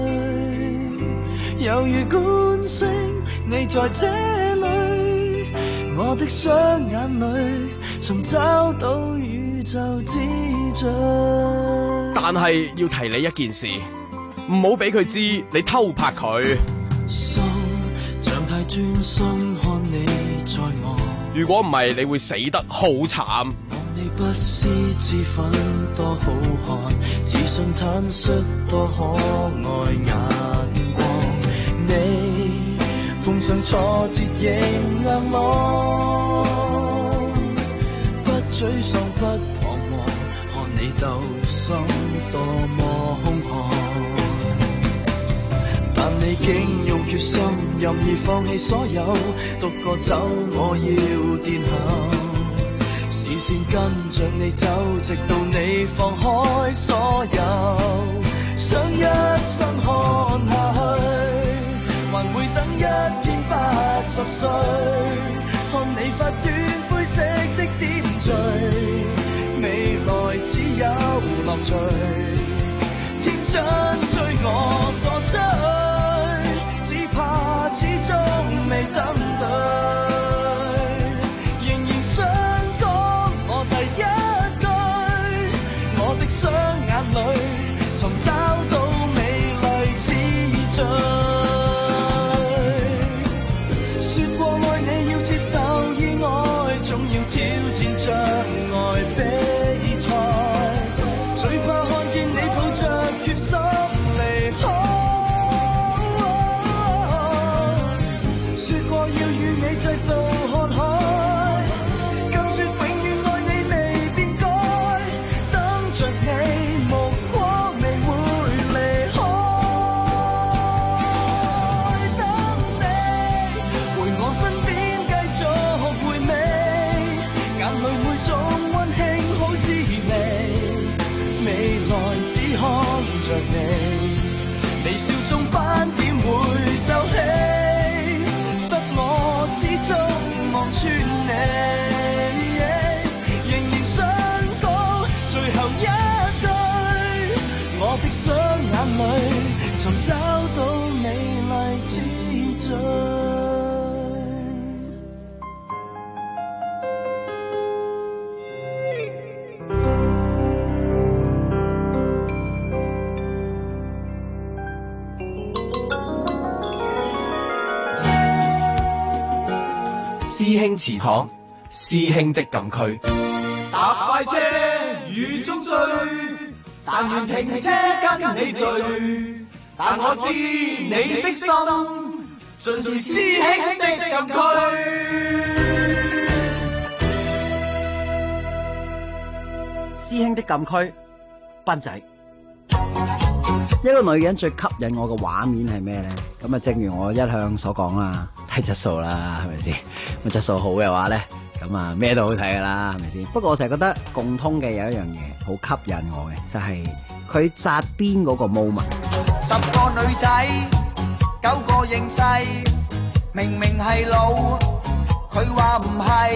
猶如觀星，你在這裏，我的雙眼裏尋找到宇宙之最。 但係要提你一件事，唔好俾佢知你偷拍佢。 心像太專心看你在我， 如果唔係，你會死得好慘。 你不思之粉多好看，自信坦率多可愛眼光，你碰上挫折亦硬朗，不沮喪不彷徨，看你鬥心多麼兇悍，但你竟用決心任意放棄所有，獨個走我要殿後，視線跟着你走，直到你放開所有，想一生看下去，還會等一天80歲，看你發端灰色的點綴，未來只有樂趣，天真追我所追，只怕始終未等對。雙眼裏尋找到美麗之最，說過愛你要接受意外，總要挑戰障礙比賽，最怕看見你抱着決心離開，說過要與你直到看海，更說永遠愛你未變改，等着你目光未會離開，等你回我身邊繼續回味，眼淚會種溫馨好滋味，未來只看着你，微笑中斑點會皺起，得我始終望穿你。我的雙眼裏尋找到美麗之最。 師兄祠堂，師兄的禁區，搭快車雨中追，但願停車跟你聚，但我知你的心盡是師兄的禁區。 師兄的禁區，斌仔。一個女人最吸引我嘅畫面係咩咧？咁啊，正如我一向所講啦，睇質素啦，係咪先？咁質素好嘅話咧， 咁啊咩都好睇噶啦，係咪先？不過我成日覺得共通嘅有一樣嘢好吸引我嘅，就係佢紮辮嗰個 moment。 10個女仔9個認細，明明係老，佢話唔係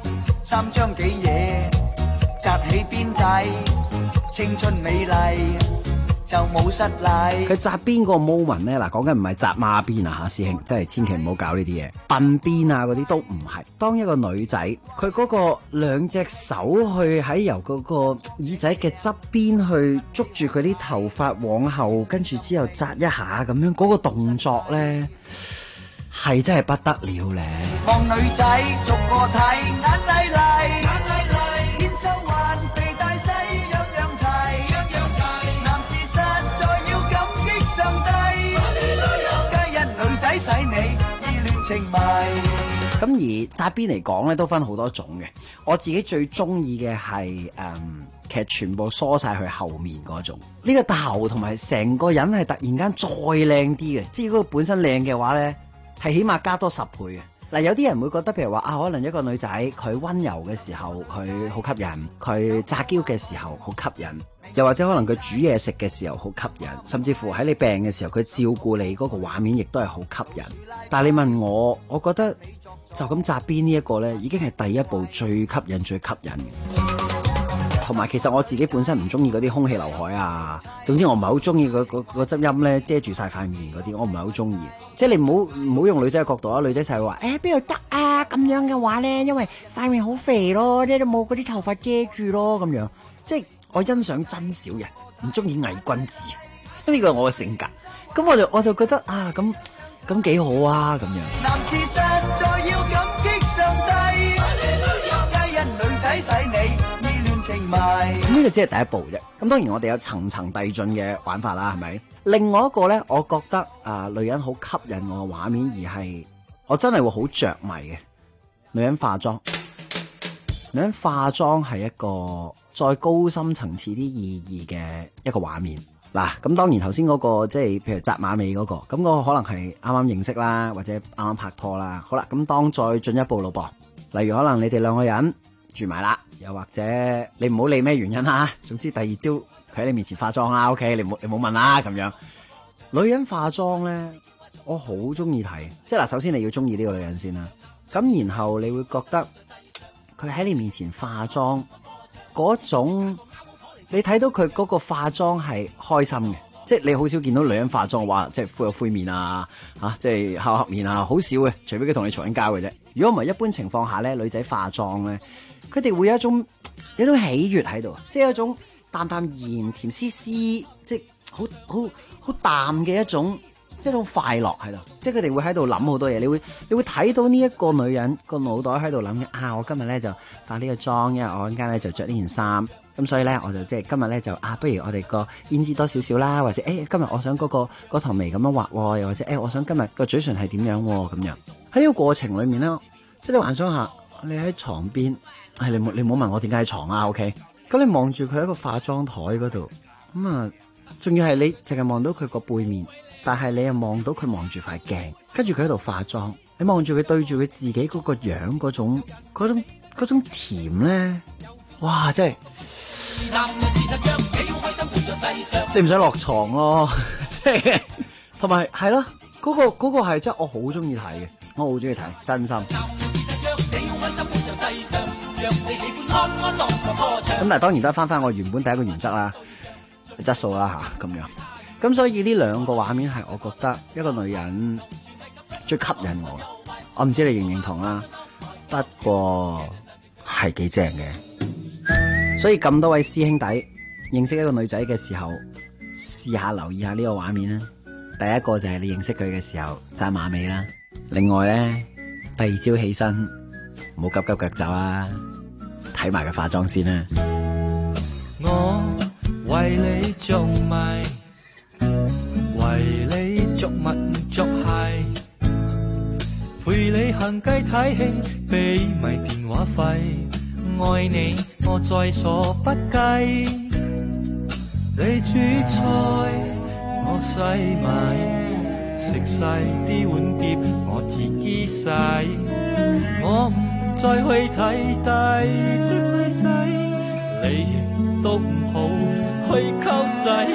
，3張幾嘢紮起辮仔，青春美麗就冇失禮。 佢紮辮嗰個 moment 咧，嗱講緊唔係紮孖辮啊嚇，師兄，真係千祈唔好搞呢啲嘢，鬢邊啊嗰啲都唔係。當一個女仔，佢嗰個兩隻手去喺由嗰個耳仔嘅側邊去捉住佢啲頭髮往後，跟住之後紮一下咁樣，嗰個動作咧係真係不得了咧。 望女仔逐個睇，眼麗麗，天生還肥大細樣樣齊，男士實在要感激上帝，皆因女仔使你意亂情迷。 咁而紮辮嚟講咧，都分好多種嘅。我自己最中意嘅係其實全部梳晒去後面嗰種。呢個頭同埋成個人係突然間再靚啲嘅，即係如果佢本身靚嘅話咧，係起碼加多10倍嘅。嗱，有啲人會覺得譬如話啊，可能一個女仔佢溫柔嘅時候佢好吸引，佢詐嬌嘅時候好吸引，又或者可能佢煮嘢食嘅時候好吸引，甚至乎喺你病嘅時候佢照顧你嗰個畫面亦都係好吸引。但係你問我覺得就咁紮辮呢一個咧，已經係第一步最吸引嘅。同埋其實我自己本身唔中意嗰啲空氣劉海啊，總之我唔係好中意嗰執音咧遮住晒塊面嗰啲，我唔係好中意。即係你唔好用女仔嘅角度啊，女仔就係話邊度得啊，咁樣嘅話咧，因為塊面好肥咯，你都冇嗰啲頭髮遮住咯咁樣。即係我欣賞真小人，唔中意偽君子，呢個係我嘅性格。咁我就覺得啊，咁幾好啊咁樣。 男士實在要感激上帝，皆因女仔使你意亂情迷。 咁呢個只係第一步啫。咁當然我哋有層層遞進嘅玩法啦，係咪？另外一個咧，我覺得女人好吸引我嘅畫面，而係我真係會好着迷嘅女人化妝。女人化妝係一個再高深層次啲意義嘅一個畫面。嗱，咁當然頭先嗰個即係譬如紮馬尾嗰個，咁嗰個可能係啱啱認識啦，或者啱啱拍拖啦。好啦，咁當再進一步咯噃，例如可能你哋兩個人住埋啦，又或者你唔好理咩原因啦，總之第二朝佢喺你面前化妝啦，OK，你冇問啦咁樣。女人化妝咧，我好中意睇，即係嗱，首先你要中意呢個女人先啦，咁然後你會覺得佢喺你面前化妝嗰種。你睇到佢嗰個化妝係開心嘅，即係你好少見到女人化妝話即係灰有灰面啊，即係黑黑面啊，好少嘅，除非佢同你嘈緊交嘅啫。如果唔係一般情況下咧，女仔化妝咧，佢哋會有一種喜悅喺度，即係一種淡淡然甜絲絲，即係好淡嘅一種快樂喺度。即係佢哋會喺度諗好多嘢，你會睇到呢一個女人個腦袋喺度諗嘅啊，我今日咧就化呢個妝，因為我陣間咧就着呢件衫。咁所以咧，我就即係今日咧就不如我哋個胭脂多少少啦，或者今日我想嗰頭眉咁樣畫，又或者我想今日個嘴唇係點樣咁樣。喺呢個過程裏面咧，即係你幻想下，你喺床邊，你唔好問我點解喺床啊 ，OK？ 咁你望住佢喺個化妝台嗰度，咁啊，仲要係你淨係望到佢個背面，但係你又望到佢望住塊鏡，跟住佢喺度化妝，你望住佢對住佢自己嗰個樣嗰種甜咧，哇！真係〜你唔使落床咯，即係同埋係咯，嗰個係真係我好中意睇嘅，我好中意睇，真心。咁但係當然都翻我原本第一個原則啦，質素啦吓咁樣。咁所以呢兩個畫面係我覺得一個女人最吸引我唔知你認唔認同啦，不過係幾正嘅。所以咁多位師兄弟認識一個女仔嘅時候，試下留意下呢個畫面啦。第一個就係你認識佢嘅時候紮馬尾啦。另外咧，第二朝起身唔好急急腳走啊，睇埋個化妝先啦。 我為你着迷，為你着襪着鞋，陪你行街睇戲，俾埋電話費。愛你我在所不計，你煮菜我洗埋，食晒啲碗碟我自己洗，我唔再去睇低的女仔，你亦都唔好去溝仔。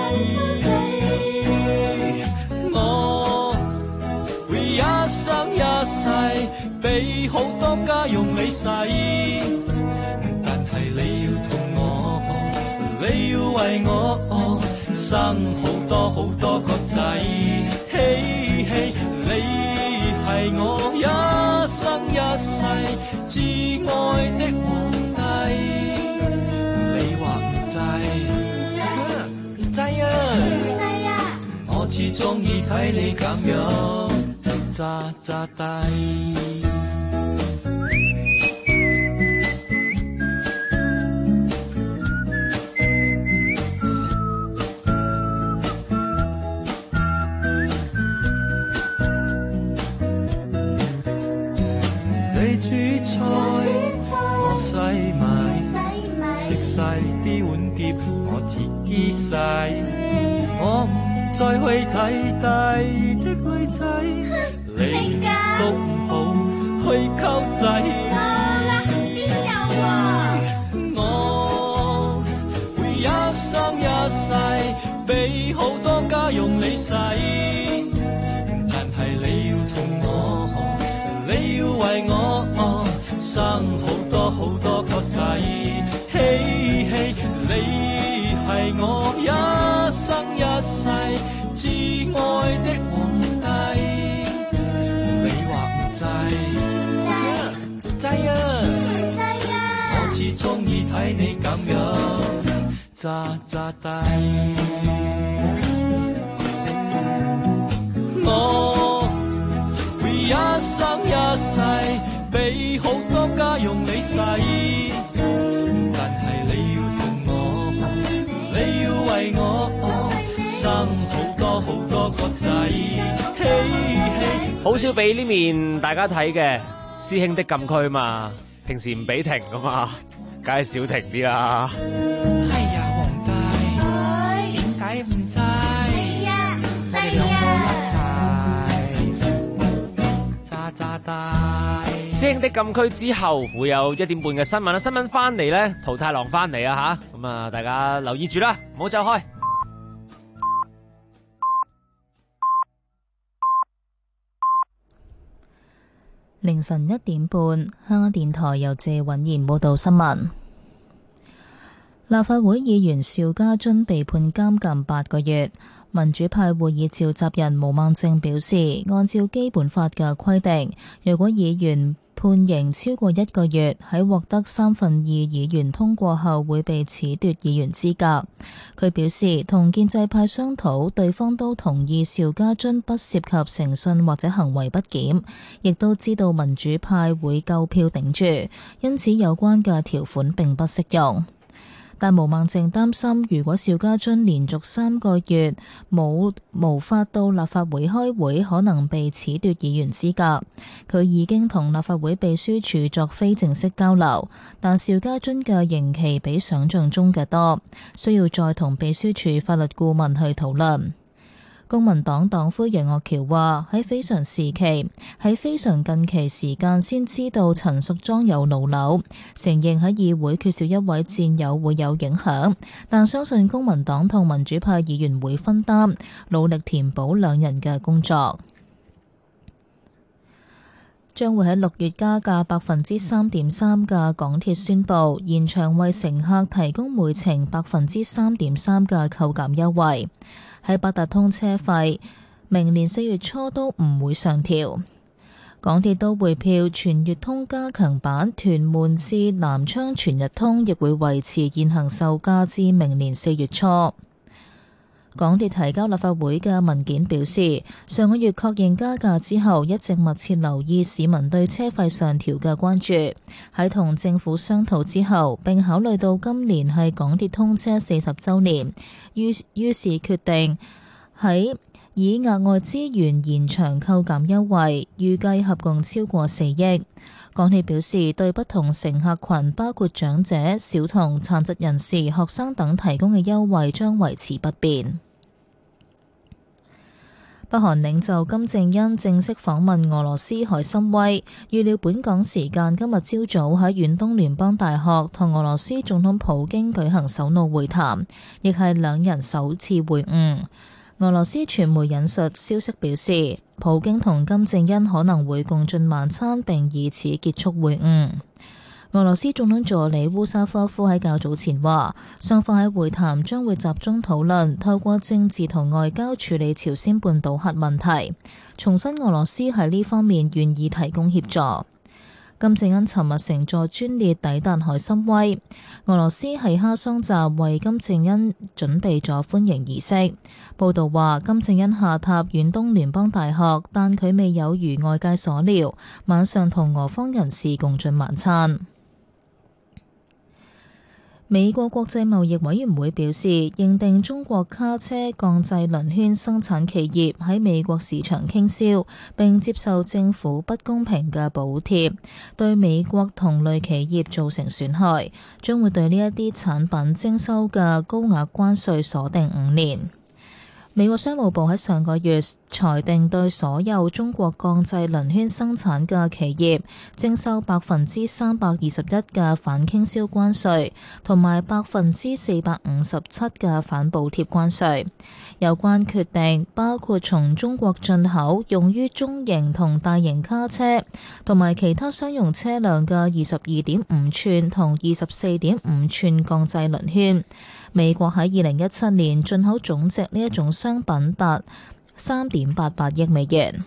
我會一生一世俾好多家用你使，但係你要同我，你要為我生好多好多個仔。嘿嘿，你係我一生一世至愛的皇帝，你話唔制？唔制啊！我至鍾意睇你咁樣渣渣低。你煮菜，我洗埋，食晒啲碗碟，我自己洗。我唔再去睇低的女仔，你都唔好去溝仔。我會一生一世俾好多家用你使，但係你要同我，你要為我生好多好多個仔。嘿嘿，你係我一生一世至愛的皇帝，你話唔制？制啊！我至鍾意睇你咁樣渣渣低。我會一生一世俾好多家用你使，但係你要同我，你要為我生好多好多個仔。 好少俾呢面大家睇嘅師兄的禁區嘛，平時唔俾停噶嘛，梗係少停啲啦。 哎呀，黃仔，點解唔制？我哋兩個一齊渣渣大。 師兄的禁區之後會有1點半嘅新聞啦，新聞翻嚟咧，淘太郎翻嚟啊吓，咁啊大家留意住啦，唔好走開。 凌晨1點半，香港電台由謝允賢報道新聞。立法會議員邵家臻被判監禁8個月。民主派會議召集人毛孟靜表示，按照基本法嘅規定，若果議員判刑超過1個月，喺獲得2/3議員通過後會被褫奪議員資格。佢表示，同建制派商討，對方都同意邵家臻不涉及誠信或者行為不檢，亦都知道民主派會夠票頂住，因此有關嘅條款並不適用。但毛孟靜擔心，如果邵家臻連續3個月無法到立法會開會，可能被褫奪議員資格。佢已經同立法會秘書處作非正式交流，但邵家臻嘅刑期比想象中嘅多，需要再同秘書處法律顧問去討論。公民黨黨魁楊岳橋話：喺非常時期，喺非常近期時間先知道陳淑莊有腦瘤，承認喺議會缺少一位戰友會有影響，但相信公民黨同民主派議員會分擔，努力填補兩人嘅工作。將會喺6月加價3.3%嘅港鐵宣布，延長為乘客提供每程3.3%嘅扣減優惠。喺八達通車費，明年4月初都唔會上調。港鐵都會票全月通加強版屯門至南昌全日通亦會維持現行售價至明年4月初。港鐵提交立法會嘅文件表示，上個月確認加價之後，一直密切留意市民對車費上調嘅關注。喺同政府商討之後，並考慮到今年係港鐵通車40週年，於是決定以額外資源延長扣減優惠，預計合共超過4億。港鐵表示，對不同乘客群，包括長者、小童、殘疾人士、學生等提供嘅優惠將維持不變。 北韓領袖金正恩正式訪問俄羅斯海參崴，預料本港時間今日朝早喺遠東聯邦大學同俄羅斯總統普京舉行首腦會談，亦係兩人首次會晤。俄羅斯傳媒引述消息表示，普京同金正恩可能會共進晚餐並以此結束會晤。俄羅斯總統助理烏沙科夫喺較早前話，雙方喺會談將會集中討論透過政治同外交處理朝鮮半島核問題，重申俄羅斯喺呢方面願意提供協助。金正恩尋日乘坐專列抵達海參崴，俄羅斯喺哈桑站為金正恩準備咗歡迎儀式。報道話，金正恩下榻遠東聯邦大學，但佢未有如外界所料，晚上同俄方人士共進晚餐。美國國際貿易委員會表示，認定中國卡車鋼製輪圈生產企業喺美國市場傾銷，並接受政府不公平嘅補貼，對美國同類企業造成損害，將會對呢一啲產品徵收嘅高額關稅鎖定5年。美國商務部喺上個月裁定對所有中國鋼製輪圈生產嘅企業徵收321%嘅反傾銷關稅，同埋457%嘅反補貼關稅。有關決定包括從中國進口用於中型同大型卡車同埋其他商用車輛嘅22.5寸同24.5寸鋼製輪圈。美國喺2017年進口總值呢一種商品達3.88億美元。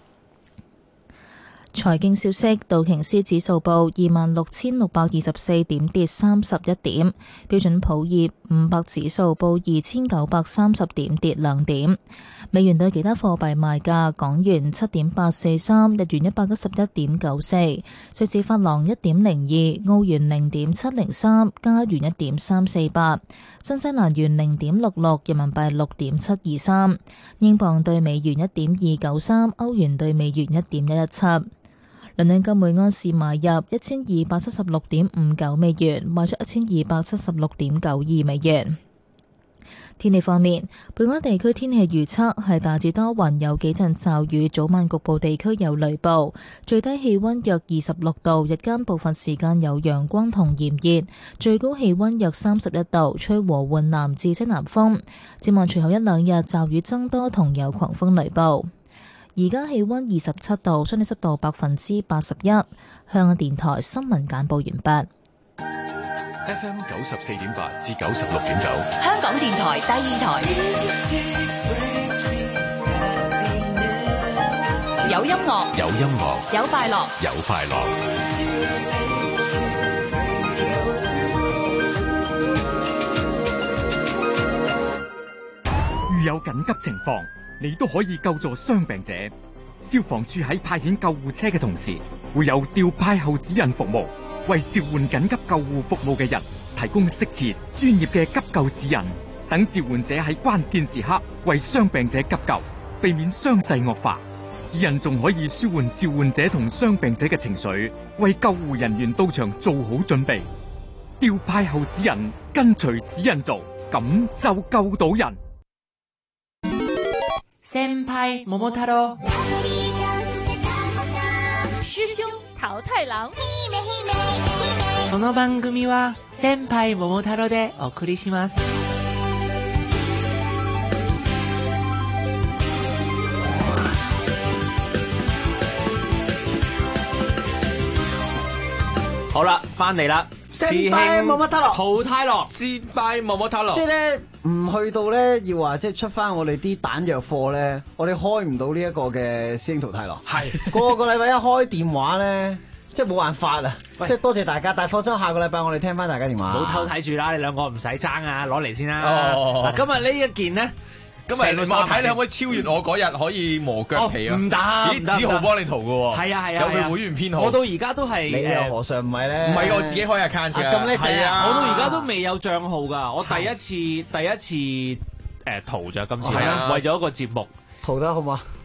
財經消息，道瓊斯指數報26,624點，跌31點；標準普爾500指數報2,930點，跌2點。美元對其他貨幣賣價：港元7.843，日元111.94，瑞士法郎1.02，澳元0.703，加元1.348，新西蘭元0.66，人民幣6.723，英鎊對美元1.293，歐元對美元1.117。倫敦金每安士買入1276.59美元，賣出1276.92美元。天氣方面，本港地區天氣預測係大致多雲，有幾陣驟雨，早晚局部地區有雷暴，最低氣溫約26度，日間部分時間有陽光同炎熱，最高氣溫約31度，吹和緩南至西南風。展望隨後一兩日驟雨增多同有狂風雷暴。而家氣溫27度，相對濕度81%。香港電台新聞簡報完畢。 FM 94.8至96.9， 香港電台第二台，有音樂， 有音樂， 有快樂， 有快樂。 遇有緊急情況，你都可以救助傷病者。消防處喺派遣救護車嘅同時，會有調派後指引服務，為召喚緊急救護服務嘅人提供適切專業嘅急救指引，等召喚者喺關鍵時刻為傷病者急救，避免傷勢惡化。指引仲可以舒緩召喚者同傷病者嘅情緒，為救護人員到場做好準備。調派後指引，跟隨指引做，咁就救到人。 先輩桃太郎， 師兄桃太郎。 この番組は先輩桃太郎でお送りします。好啦，翻嚟啦。 先輩冇乜太郎， 桃太郎， 先輩冇乜太郎。 即係咧，唔去到咧，要話即係出翻我哋啲彈藥貨咧，我哋開唔到呢一個嘅師兄桃太郎。 係個禮拜一開電話咧，即係冇辦法啦。即係多謝大家，但係放心，下個禮拜我哋聽翻大家電話。 唔好偷睇住啦，你兩個唔使爭啊，攞嚟先啦。嗱，今日呢一件咧。 咁咪我睇你可唔可以超越我嗰日可以磨腳皮啊？ 唔得， 咦，子豪幫你塗嘅喎。 係啊， 有佢會員編號。 我到而家都係你又何嘗唔係咧？ 唔係我自己開 account 嘅。 咁叻仔啊！ 我到而家都未有帳號㗎。我第一次塗咋今次。係啊，為咗一個節目。 塗得好嘛？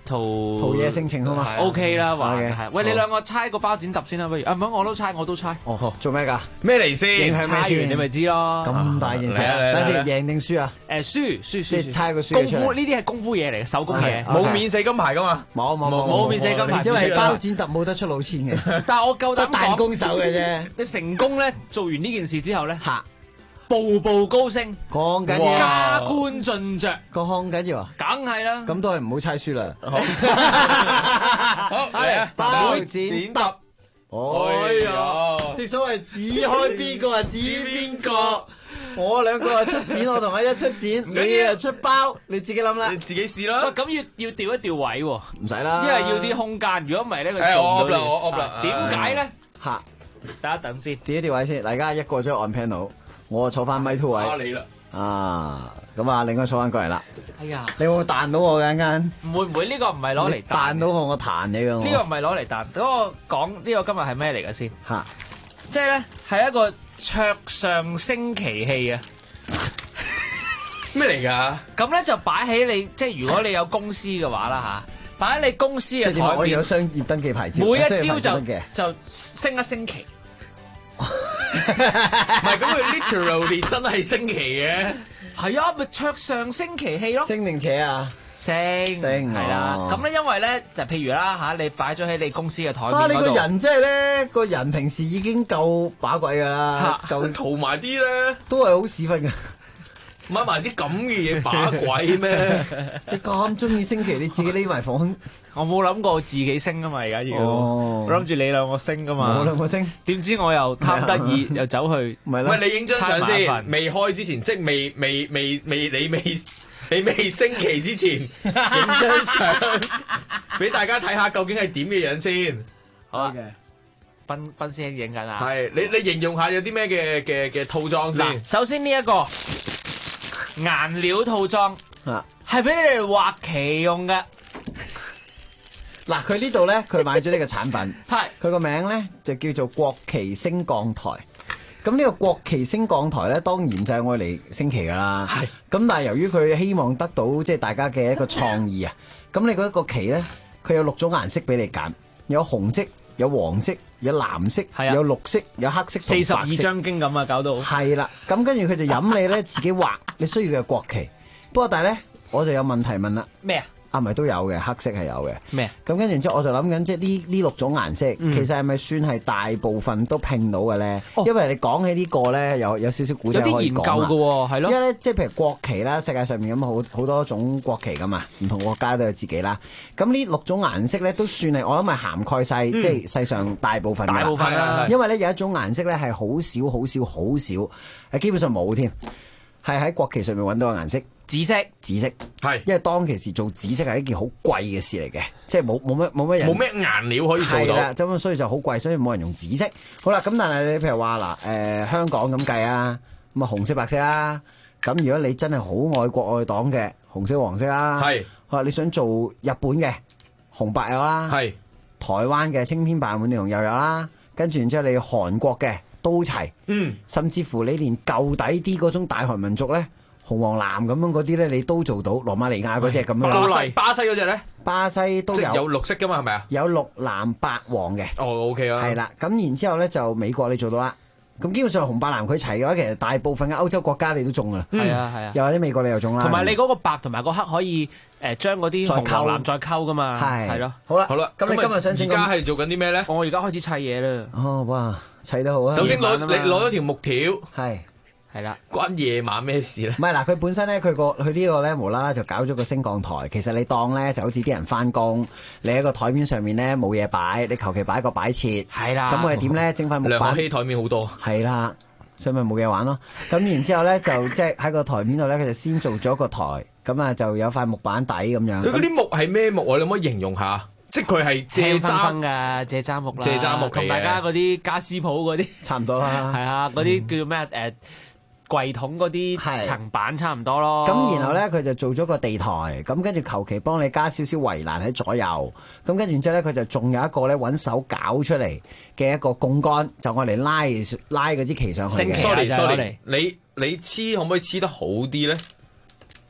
陶冶性情好嘛 ？OK 啦，話 OK， 係。喂，你兩個猜個包剪揼先啦，不如？啊，唔好，我都猜。 哦，做咩㗎？ 咩嚟先？ 猜完你咪知咯。 咁大件事，等陣贏定輸啊？ 輸， 即係猜個輸。 功夫呢啲係功夫嘢嚟嘅，手工嘢。 冇免死金牌㗎嘛？ 冇免死金牌， 因為包剪揼冇得出老千嘅。 但係我夠膽彈弓手嘅啫。 你成功咧，做完呢件事之後咧，步步高升， 講緊要， 加官進爵， 講緊要啊！ 梗係啦。 咁都係唔好猜輸啦。 好，係包剪揼。 哎呀！ 正所謂指開邊個啊指邊個，我兩個啊出剪，我同阿一出剪，你啊出包，你自己諗啦， 你自己試啦。 咁要調一調位喎， 唔使啦， 因為要啲空間。如果唔係咧，佢做唔到。 我噏啦。 點解咧？ 嚇， 等一等先， 調一調位先。大家一個將按 panel， 我坐翻咪 two 位。 你啦。 啊，咁啊，另外坐翻過嚟啦。 哎呀， 你會唔會彈到我嘅陣間？ 唔會，呢個唔係攞嚟彈到我彈你嘅。 呢個唔係攞嚟彈。等我講呢個今日係咩嚟嘅先？ 嚇， 即係咧係一個桌上升旗器啊！ 咩嚟㗎？ 咁咧就擺喺你，即係如果你有公司嘅話啦嚇，擺喺你公司嘅台面。 我有商業登記牌照， 每一朝就升一升旗。 唔係咁，佢 literally 真係升旗嘅。 係啊，咪桌上升旗器咯。 升定扯啊？ 升係啦。咁咧，因為咧就譬如啦嚇，你擺咗喺你公司嘅台面嗰度。 你個人即係咧，個人平時已經夠把鬼㗎啦，夠塗埋啲咧， 都係好屎忽㗎。 買埋啲咁嘅嘢把鬼咩？ 你咁中意升旗，你自己匿埋房。 我冇諗過自己升噶嘛，而家要。我諗住你兩個升噶嘛。 我兩個升， 點知我又貪得意，又走去。 唔係啦。 喂，你影張相先，未開之前，即係你未升旗之前，影張相俾大家睇下究竟係點嘅樣先。 好啊。斌師兄影緊啊。 係，你形容下有啲咩嘅套裝先。 首先呢一個。顏料套裝係俾你哋畫旗用嘅。 嗱，佢呢度咧，佢買咗呢個產品， 係佢個名咧就叫做國旗升降台。咁呢個國旗升降台咧，當然就係愛嚟升旗噶啦。係。咁但係由於佢希望得到即係大家嘅一個創意啊，咁你嗰個旗咧，佢有6種顏色俾你揀，有紅色、有黃色、有藍色、有綠色、有黑色 ，42張經咁啊，搞到係啦。咁跟住佢就飲你咧，自己畫你需要嘅國旗。不過但係咧，我就有問題問啦。 咩啊？ 唔係都有嘅，黑色係有嘅。 咩？ 咁跟住之後，我就諗緊，即係呢6種顏色，其實係咪算係大部分都拼到嘅咧？因為你講起呢個咧，有少少古仔可以講啊。有啲研究嘅喎，係咯。因為咧，即係譬如國旗啦，世界上面咁好多種國旗噶嘛，唔同國家都有自己啦。咁呢6種顏色咧，都算係我諗係涵蓋晒，即係世上大部分。大部分啦。因為咧有一種顏色咧係好少，基本上冇添，係喺國旗上面揾到嘅顏色。紫色係，因為當其時做紫色係一件好貴嘅事嚟嘅，即係冇乜人冇咩顏料可以做到， 係啦，所以就好貴，所以冇人用紫色。好啦，咁但係你譬如話嗱，香港咁計啊，咁啊紅色白色啦，咁如果你真係好愛國愛黨嘅，紅色黃色啦，係，你想做日本嘅紅白有啦，係，台灣嘅青天白滿地紅又有啦，跟住然之後你韓國嘅都齊，甚至乎你連舊底啲嗰種大韓民族咧。紅黃藍咁樣嗰啲咧，你都做到。羅馬尼亞嗰隻咁樣。 巴西嗰隻咧？ 巴西都有綠色噶嘛？係咪啊？ 有綠藍白黃嘅。 哦 ，OK 啦。 係啦，咁然之後咧就美國你做到啦。咁基本上紅白藍佢齊嘅話，其實大部分嘅歐洲國家你都中噶啦。係啊。又或者美國你又中啦。 同埋你嗰個白同埋個黑可以將嗰啲紅黃藍再溝噶嘛。係咯。 好啦。咁你今日想整？ 而家係做緊啲咩咧？ 我而家開始砌嘢啦。 哦，哇！砌得好啊。 首先你攞咗條木條。 係啦， 關夜晚咩事咧？ 唔係嗱，佢本身咧，佢呢個咧無啦啦就搞咗個升降台。其實你當咧就好似啲人翻工，你喺個台面上面咧冇嘢擺，你求其擺個擺設。係啦。咁佢係點咧？整塊木板。 梁可希台面好多。 係啦，所以咪冇嘢玩咯。咁然之後咧就即係喺個台面度咧，佢就先做咗個台，咁啊就有塊木板底咁樣。 佢嗰啲木係咩木啊？你可唔可以形容下？即係佢係蔗渣蔗渣木啦。 蔗渣木同大家嗰啲家私鋪嗰啲差唔多啦。 係啊，嗰啲叫咩櫃桶嗰啲層板差唔多咯。 咁然後咧，佢就做咗個地台，咁跟住求其幫你加少少圍欄喺左右。咁跟住之後咧，佢就仲有一個咧揾手搞出嚟嘅一個槓桿，就我嚟拉嗰支旗上去嘅。 sorry，你黐可唔可以黐得好啲咧？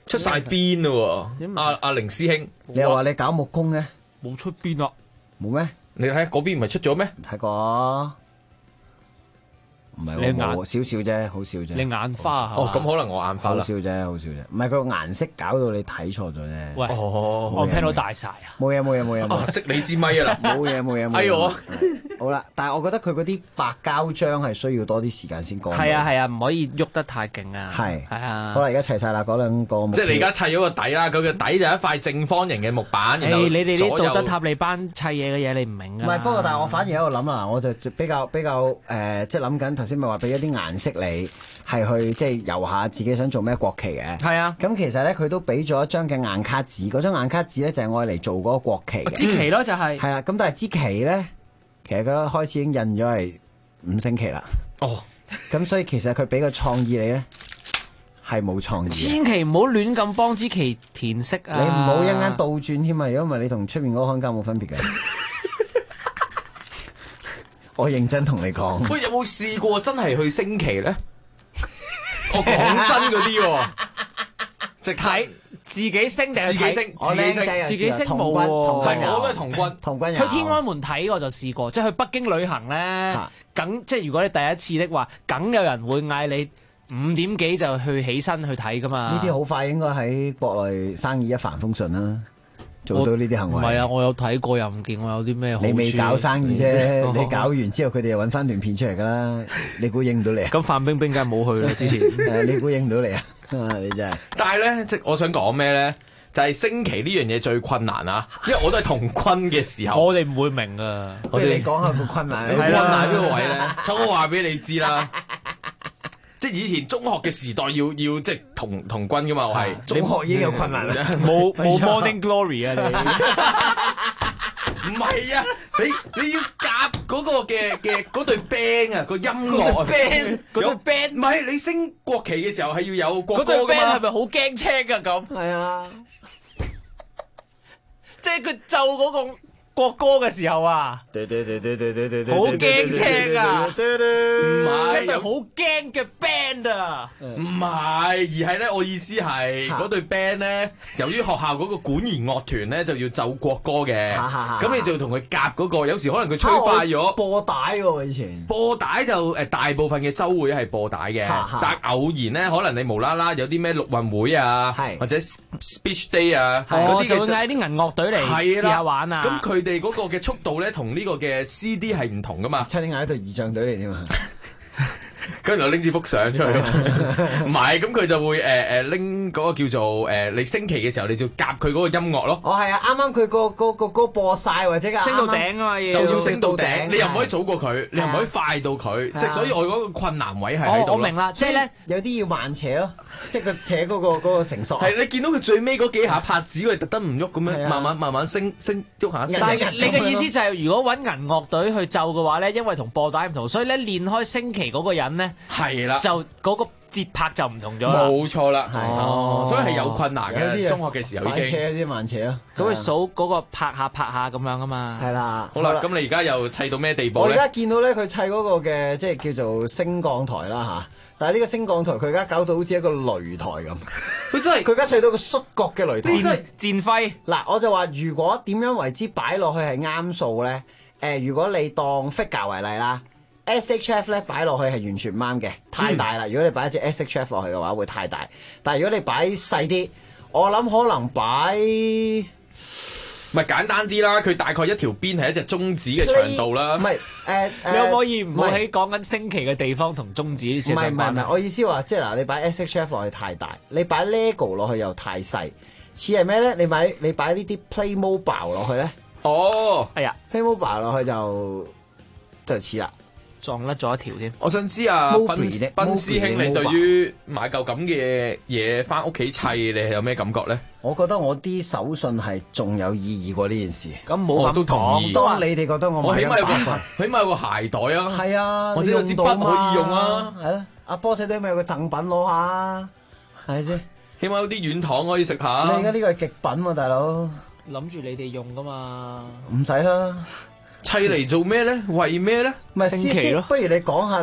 出晒邊咯喎！阿凌師兄， 你又話你搞木工嘅， 冇出邊啊？ 冇咩？ 你睇嗰邊唔係出咗咩？ 睇過。唔係你眼少少啫，好少啫。 你眼花啊？ 哦，咁可能我眼花啦。 好少啫，好少啫。唔係佢個顏色搞到你睇錯咗啫。 喂，我聽到大晒啊！ 冇嘢。 識你支咪啊啦！ 冇嘢。 哎呦， 好啦，但係我覺得佢嗰啲白膠漿係需要多啲時間先乾。 係啊，唔可以喐得太勁啊。 係啊。 好啦，而家齊晒啦，嗰兩個木。 即係你而家砌咗個底啦，佢個底就一塊正方形嘅木板。然後你哋啲道德塔利班砌嘢嘅嘢，你唔明啊？ 唔係，不過但係我反而喺度諗啊，我就比較即係諗緊頭先咪話俾一啲顏色你係去即係遊下自己想做咩國旗嘅。 係啊。 咁其實咧佢都俾咗一張嘅硬卡紙，嗰張硬卡紙咧就係愛嚟做嗰個國旗嘅。 支旗咯，就係。 係啊，咁但係支旗咧，其實佢一開始已經印咗係5星旗啦。 哦。 咁所以其實佢俾個創意你咧係冇創意。 千祈唔好亂咁幫支旗填色啊！ 你唔好一陣間倒轉添啊！如果唔係你同出面嗰個看更冇分別嘅。我認真同你講。 喂，有冇試過真係去升旗咧？我講真嗰啲喎，直睇自己升定係睇？自己升冇喎。 唔係我都係童軍。 去天安門睇我就試過，即係去北京旅行咧，梗即係如果你第一次的話，梗有人會嗌你5點幾就去起身去睇噶嘛。 呢啲好快應該喺國內生意一帆風順啦。做到呢啲行為， 唔係啊！我有睇過，又唔見我有啲咩好處。 你未搞生意啫，你搞完之後，佢哋又揾翻段片出嚟噶啦。你估應唔到你啊？ 咁范冰冰梗係冇去啦，之前。 你估應唔到你啊？你真係。 但係咧，即係我想講咩咧？就係升旗呢樣嘢最困難啊！因為我都係童軍嘅時候， 我哋唔會明啊。 你講下個困難， 困難邊個位咧？等我話俾你知啦。即係以前中學嘅時代要即係童軍噶嘛，我係中學已經有困難啦， 冇 Morning Glory 啊你，唔係啊，你要夾嗰個嘅嗰隊 band 啊個音樂 band 嗰隊 band，唔係你升國旗嘅時候係要有國歌㗎嘛，嗰隊 band 係咪好驚青㗎咁？ 係啊， 即係佢奏嗰個國歌嘅時候啊，好驚青啊！唔係，係好驚嘅 band 啊！ 唔係，而係咧，我意思係嗰隊 band 咧，由於學校嗰個管弦樂團咧就要奏國歌嘅，咁你就同佢夾嗰個，有時可能佢吹快咗播帶喎，以前播帶就大部分嘅週會係播帶嘅，但係偶然咧，可能你無啦啦有啲咩陸運會啊，或者 speech day 啊， 嗰啲就嗌啲銀樂隊嚟試下玩啊， 咁佢哋嗰個嘅速度咧，同呢個嘅 CD 係唔同噶嘛？ 差啲嗌一隊儀仗隊嚟添嘛？ 跟住我拎支幅相出去，唔係咁佢就會拎嗰個叫做你升旗嘅時候，你就夾佢嗰個音樂咯。 哦，係啊，啱啱佢個歌播晒或者升到頂啊嘛， 就要升到頂，你又唔可以早過佢，你又唔可以快到佢，即係所以我嗰個困難位係喺度。 我明啦，即係咧有啲要慢扯咯，即係佢扯嗰個繩索。 係你見到佢最尾嗰幾下拍子，佢特登唔喐咁樣，慢慢升喐下。 但係你嘅意思就係，如果揾銀樂隊去奏嘅話咧，因為同播帶唔同，所以咧練開升旗嗰個人咧。 係啦， 就嗰個節拍就唔同咗啦。 冇錯啦，所以係有困難嘅。中學嘅時候已經快車啲慢車咯。 咁佢數嗰個拍下咁樣啊嘛。 係啦。 好啦，咁你而家又砌到咩地步咧？ 我而家見到咧，佢砌嗰個嘅即係叫做升降台啦嚇。但係呢個升降台佢而家搞到好似一個擂台咁。佢真係佢而家砌到個摔角嘅擂台。 真係戰徽。 嗱，我就話如果點樣為之擺落去係啱數咧？如果你當 figure 為例啦。SHF 咧擺落去係完全唔啱嘅，太大啦！如果你擺一隻 SHF 落去嘅話，會太大。但係如果你擺細啲，我諗可能擺咪簡單啲啦。佢大概一條邊係一隻中指嘅長度啦。 唔係你可唔可以唔好喺講緊升旗嘅地方同中指呢？ 唔係，我意思話即係嗱，你擺 SHF 落去太大，你擺 LEGO 落去又太細，似係咩咧？你擺呢啲 Playmobil 落去咧？ 哦， 係啊 ，Playmobil 落去就似啦。 撞甩咗一條添。 我想知啊，斌師兄，你對於買嚿咁嘅嘢翻屋企砌，你係有咩感覺咧？ 我覺得我啲手信係仲有意義過呢件事。 咁冇咁講， 當你哋覺得我起碼有個鞋袋啊。 係啊， 或者有支筆可以用啊。 係咯，阿波仔都咪有個贈品攞下，係咪先？ 起碼有啲軟糖可以食下。 你而家呢個係極品喎，大佬。 諗住你哋用噶嘛？ 唔使啦。 砌嚟做咩咧？為咩咧？ 咪升旗咯。不如你講下你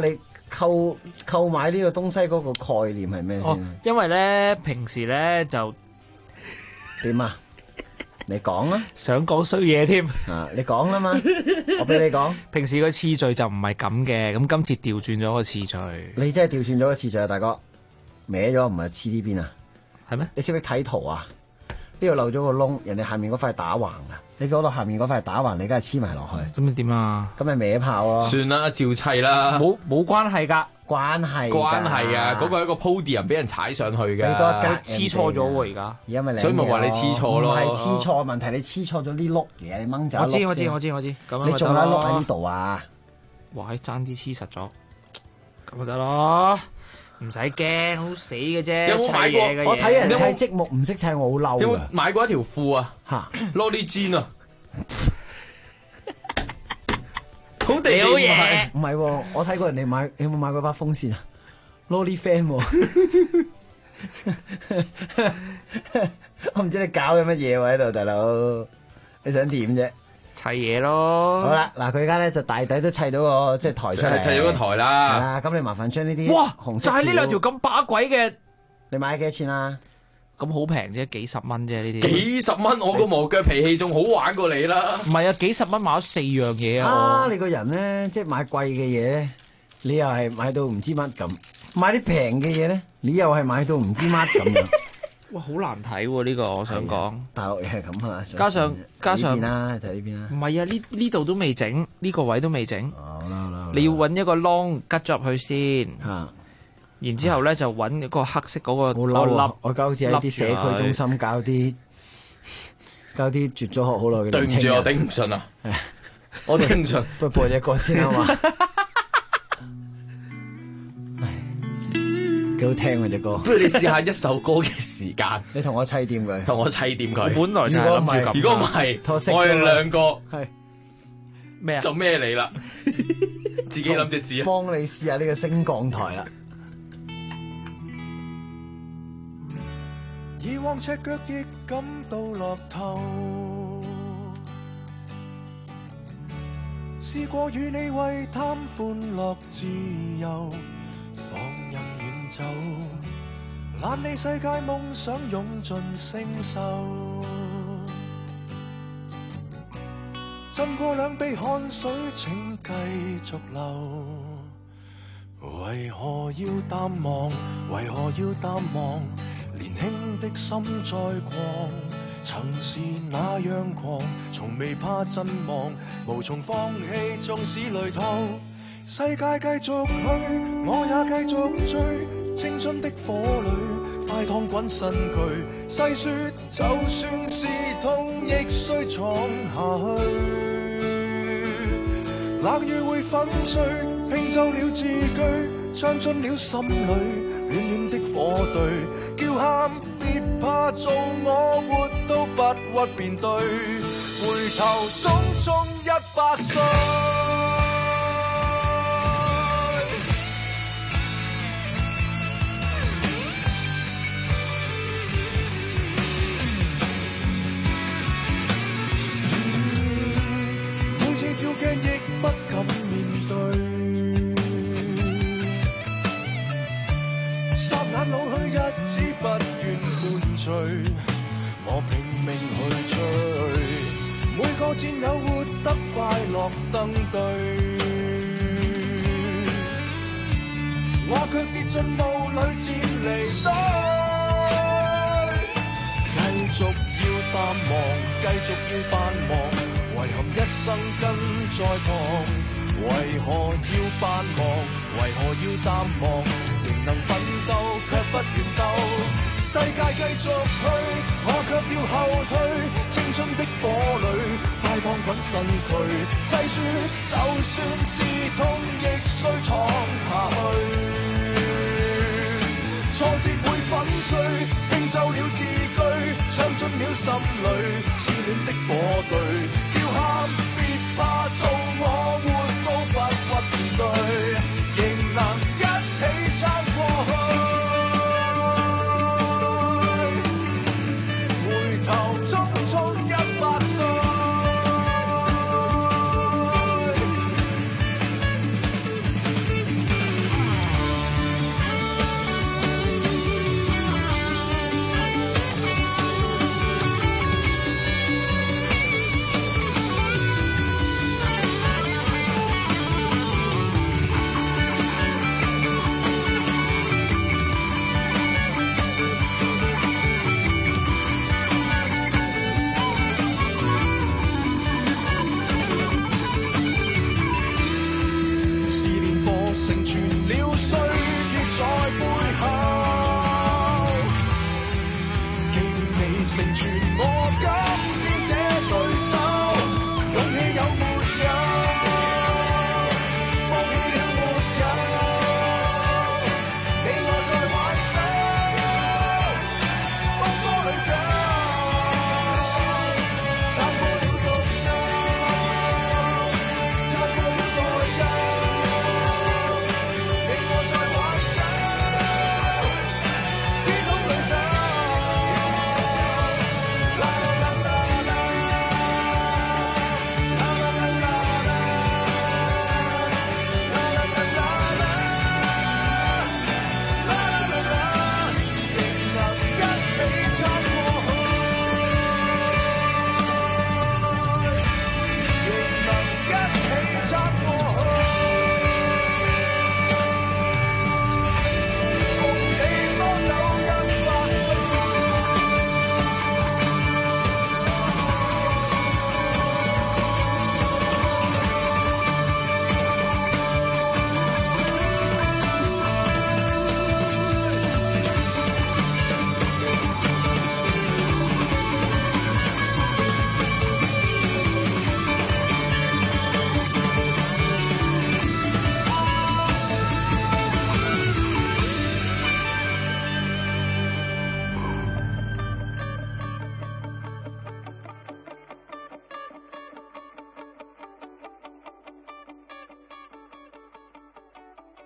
購買呢個東西嗰個概念係咩先？ 因為咧平時咧就點啊？你講啊！ 想講衰嘢添啊！你講啦嘛，我俾你講。 平時個次序就唔係咁嘅，咁今次調轉咗個次序。 你真係調轉咗個次序啊，大哥！歪咗唔係黐呢邊啊？ 係咩？ 你識唔識睇圖啊？呢度漏咗個窿，人哋下面嗰塊打橫啊！你嗰度下面嗰塊打橫，你梗係黐埋落去。 咁你點啊？ 咁咪歪炮咯。 算啦，照砌啦。 冇關係㗎。 關係啊！嗰個係一個 podium 俾人踩上去嘅。 你多一格黐錯咗喎，而家。 而家咪所以咪話你黐錯咯。 唔係黐錯問題，你黐錯咗呢碌嘢，你掹走。 我知。咁你仲有一碌喺呢度啊？ 哇！爭啲黐實咗，咁咪得咯。唔使驚，好死嘅啫。 有冇買過？ 我睇人砌積木唔識砌，我好嬲。 有冇買過一條褲啊？嚇，Lolly Jean 啊！好地地嘢， 唔係喎，我睇過人哋買，有冇買過把風扇啊？Lolly Fan 我唔知你搞緊乜嘢喎喺度，大佬，你想點啫？ 砌嘢咯。 好啦，嗱，佢而家咧就大抵都砌到個即係台出嚟， 砌咗個台啦。 係啦，咁你麻煩將呢啲紅色就係呢兩條咁把鬼嘅， 你買幾多錢啊？ 咁好平啫，幾十蚊啫呢啲。 幾十蚊，我個磨腳脾氣仲好玩過你啦。 唔係啊，幾十蚊買咗4樣嘢啊！ 啊，你個人咧，即係買貴嘅嘢咧，你又係買到唔知乜咁；買啲平嘅嘢咧，你又係買到唔知乜咁樣。 哇，好難睇喎呢個，我想講。 大陸嘢係咁啊， 加上啦，睇呢邊啦。 唔係啊，呢度都未整，呢個位都未整。 好啦， 你要揾一個窿吉咗入去先。 嚇。 然之後咧就揾一個黑色嗰個粒， 我而家好似喺啲社區中心教啲絕咗學好耐嘅對唔住，我頂唔順啊！我頂唔順， 不如播隻歌先啊嘛，幾好聽啊隻歌。 不如你試下一首歌嘅時間， 你同我砌掂佢， 同我砌掂佢。 本來就係諗住咁。 如果唔係，我哋兩個係咩啊？ 就咩你啦？自己諗隻字啊！ 幫你試下呢個升降台啦。 以往赤腳亦感到落頭，試過與你為貪歡樂自由，放任遠走，懶理世界夢想湧盡星宿，浸過兩杯汗水，請繼續流。為何要淡忘？為何要淡忘？年輕的心再狂，曾是那樣狂，從未怕陣亡，無從放棄，縱使累痛。世界繼續去，我也繼續追，青春的火裏，快燙滾身軀。細說就算是痛，亦須闖下去。冷雨會粉碎，拼就了字句，唱進了心裏。暖暖的火堆，叫喊別怕，做我活到不屈便對，回頭匆匆100歲。每次照鏡亦不敢面對，霎眼老去，日子不願伴隨，我拼命去追，每個戰友活得快樂登對，我卻跌進霧裏漸離隊，繼續要淡忘，繼續要淡忘，遺憾一生跟在旁。為何要扮忙？為何要淡忘？仍能奮鬥，卻不願鬥。世界繼續去，我卻要後退。青春的火裏，快燙滾身軀。細說，就算是痛，亦須闖下去。挫折會粉碎，拼就了字句，唱進了心裏。似暖的火堆，叫喊別怕，做我活。不屈面對，仍能一起撐過去。回頭匆匆100歲。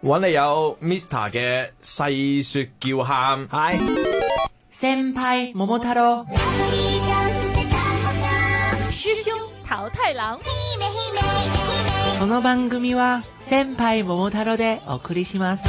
揾你有 Mr. 嘅細說叫喊， 係先輩桃太郎， 師兄桃太郎。 この番組は先輩桃太郎でお送りします。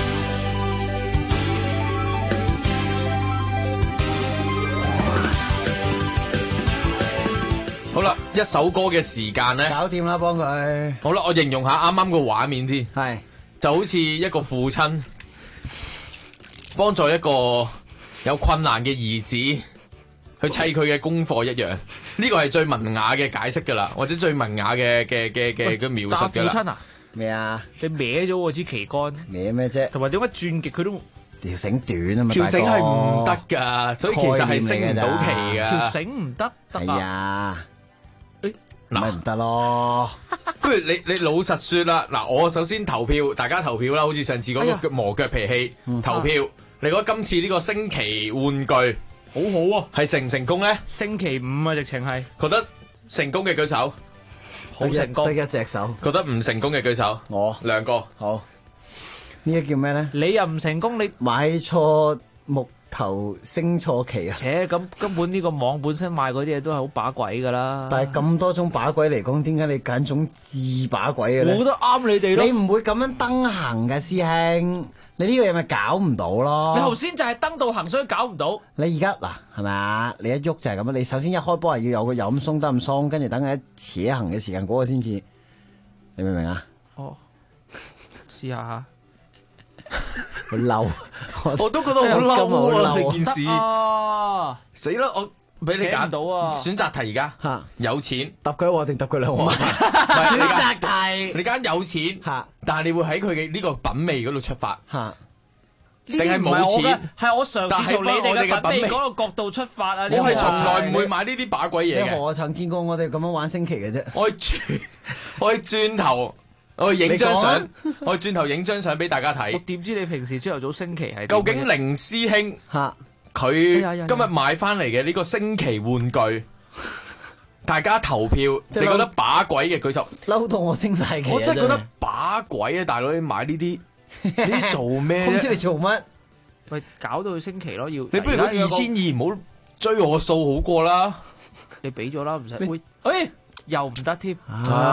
好啦，一首歌嘅時間咧， 搞掂啦，幫佢。 好啦，我形容下啱啱個畫面先， 係就好似一個父親幫助一個有困難嘅兒子去砌佢嘅功課一樣。呢個係最文雅嘅解釋噶啦，或者最文雅嘅描述噶啦。 父親啊， 咩啊？ 你歪咗喎支旗杆， 歪咩啫？ 同埋點解轉極佢都條繩短啊嘛？ 條繩係唔得噶，所以其實係升唔到旗噶。 條繩唔得， 係啊。 嗱， 唔得咯。 不如你老實說啦，嗱，我首先投票，大家投票啦，好似上次嗰個磨腳脾氣投票，你覺得今次呢個升旗玩具好好啊， 係成唔成功咧？ 星期五啊，直情係覺得成功嘅舉手， 好成功， 得一隻手。 覺得唔成功嘅舉手， 我兩個。 好，呢個叫咩咧？ 你又唔成功，你買錯木頭升錯旗啊！ 咁根本呢個網本身賣嗰啲嘢都係好把鬼噶啦。 但係咁多種把鬼嚟講，點解你揀種自把鬼嘅咧？ 我覺得啱你哋咯。 你唔會咁樣登行嘅，師兄。你呢個嘢咪搞唔到咯？ 你頭先就係登到行，所以搞唔到。 你而家嗱係咪啊？你一喐就係咁啊！你首先一開波係要有個有咁鬆得咁鬆，跟住等佢一扯行嘅時間嗰個先至，你明唔明啊？ 哦，試下嚇。 好嬲， 我都覺得好嬲啊！呢件事死啦！我俾你揀到啊！ 選擇題而家嚇有錢揼佢我定揼佢兩個？選擇題你揀有錢嚇， 但係你會喺佢嘅呢個品味嗰度出發嚇， 定係冇錢？ 係我嘗試從你哋嘅品味嗰個角度出發啊！ 我係從來唔會買呢啲把鬼嘢嘅。 我曾見過我哋咁樣玩升旗嘅啫。 我轉頭。我影張相，我轉頭影張相俾大家睇。 我點知你平時朝頭早升旗係？ 究竟凌師兄佢今日買翻嚟嘅呢個升旗玩具，大家投票，你覺得把鬼嘅舉手？ 嬲到我升晒旗！ 我真係覺得把鬼啊！大佬，你買呢啲，你做咩？ 唔知你做乜？ 喂，搞到佢升旗咯，要你不如嗰2200唔好追我數好過啦。 你俾咗啦，唔使會。又唔得添，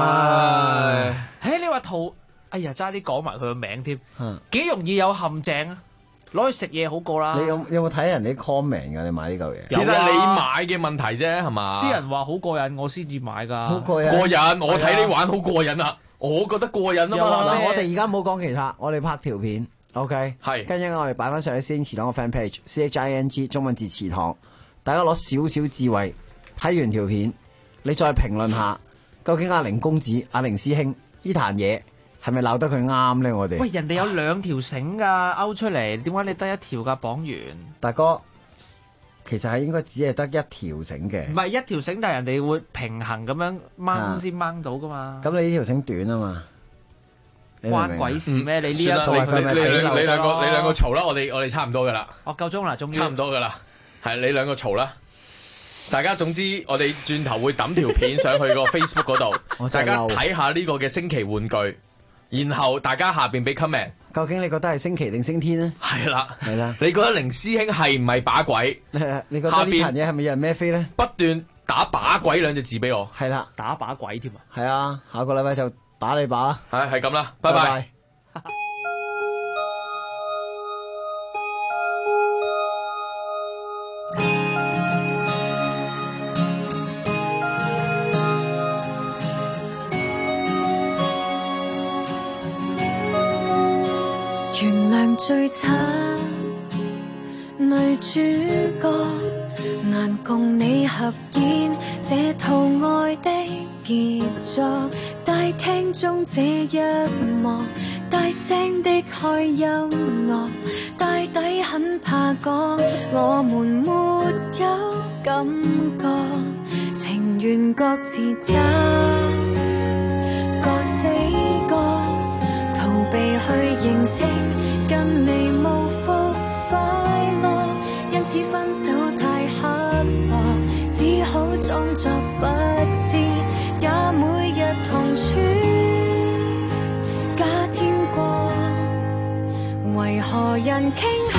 你話圖，哎呀，差啲講埋佢個名添，幾容易有陷阱啊！攞去食嘢好過啦。 你有冇睇人哋 comment 㗎？你買呢嚿嘢？ 其實係你買嘅問題啫，係嘛？ 啲人話好過癮，我先至買㗎。 好過癮， 過癮！我睇你玩好過癮啊！我覺得過癮啊嘛。 嗱，我哋而家冇講其他，我哋拍條片 ，OK， 係。跟住我哋擺翻上去師兄祠堂個 fan page CHING 中文字祠堂，大家攞少少智慧睇完條片。你再評論下，究竟阿凌公子、阿凌師兄呢壇嘢係咪鬧得佢啱咧？我哋喂，人哋有2條繩㗎，勾出嚟，點解你得1條㗎？綁完， 大哥，其實係應該只係得1條繩嘅。 唔係1條繩，但係人哋會平衡咁樣掹先掹到㗎嘛。 咁你呢條繩短啊嘛， 關鬼事咩？你呢一套你兩個嘈啦，我哋差唔多㗎啦。 我夠鐘啦，終於差唔多㗎啦，係你兩個嘈啦。大家總之，我哋轉頭會抌條片上去個 Facebook 嗰度，大家睇下呢個嘅升旗玩具，然後大家下邊俾 comment， 究竟你覺得係升旗定升天咧？ 係啦， 係啦， 你覺得凌師兄係唔係把鬼？ 你覺得呢壇嘢係咪有人孭飛咧？ 不斷打把鬼2隻字俾我， 係啦， 打把鬼添啊！ 係啊，下個禮拜就打你把啦， 係咁啦，拜拜。 最慘女主角難共你合演這套愛的傑作，大廳中這一幕，大聲的開音樂，大抵很怕講，我們沒有感覺，情願各自找個死角，逃避去認清。跟你無福快樂，因此分手太刻薄，只好裝作不知，也每日同處。假天光， 人傾。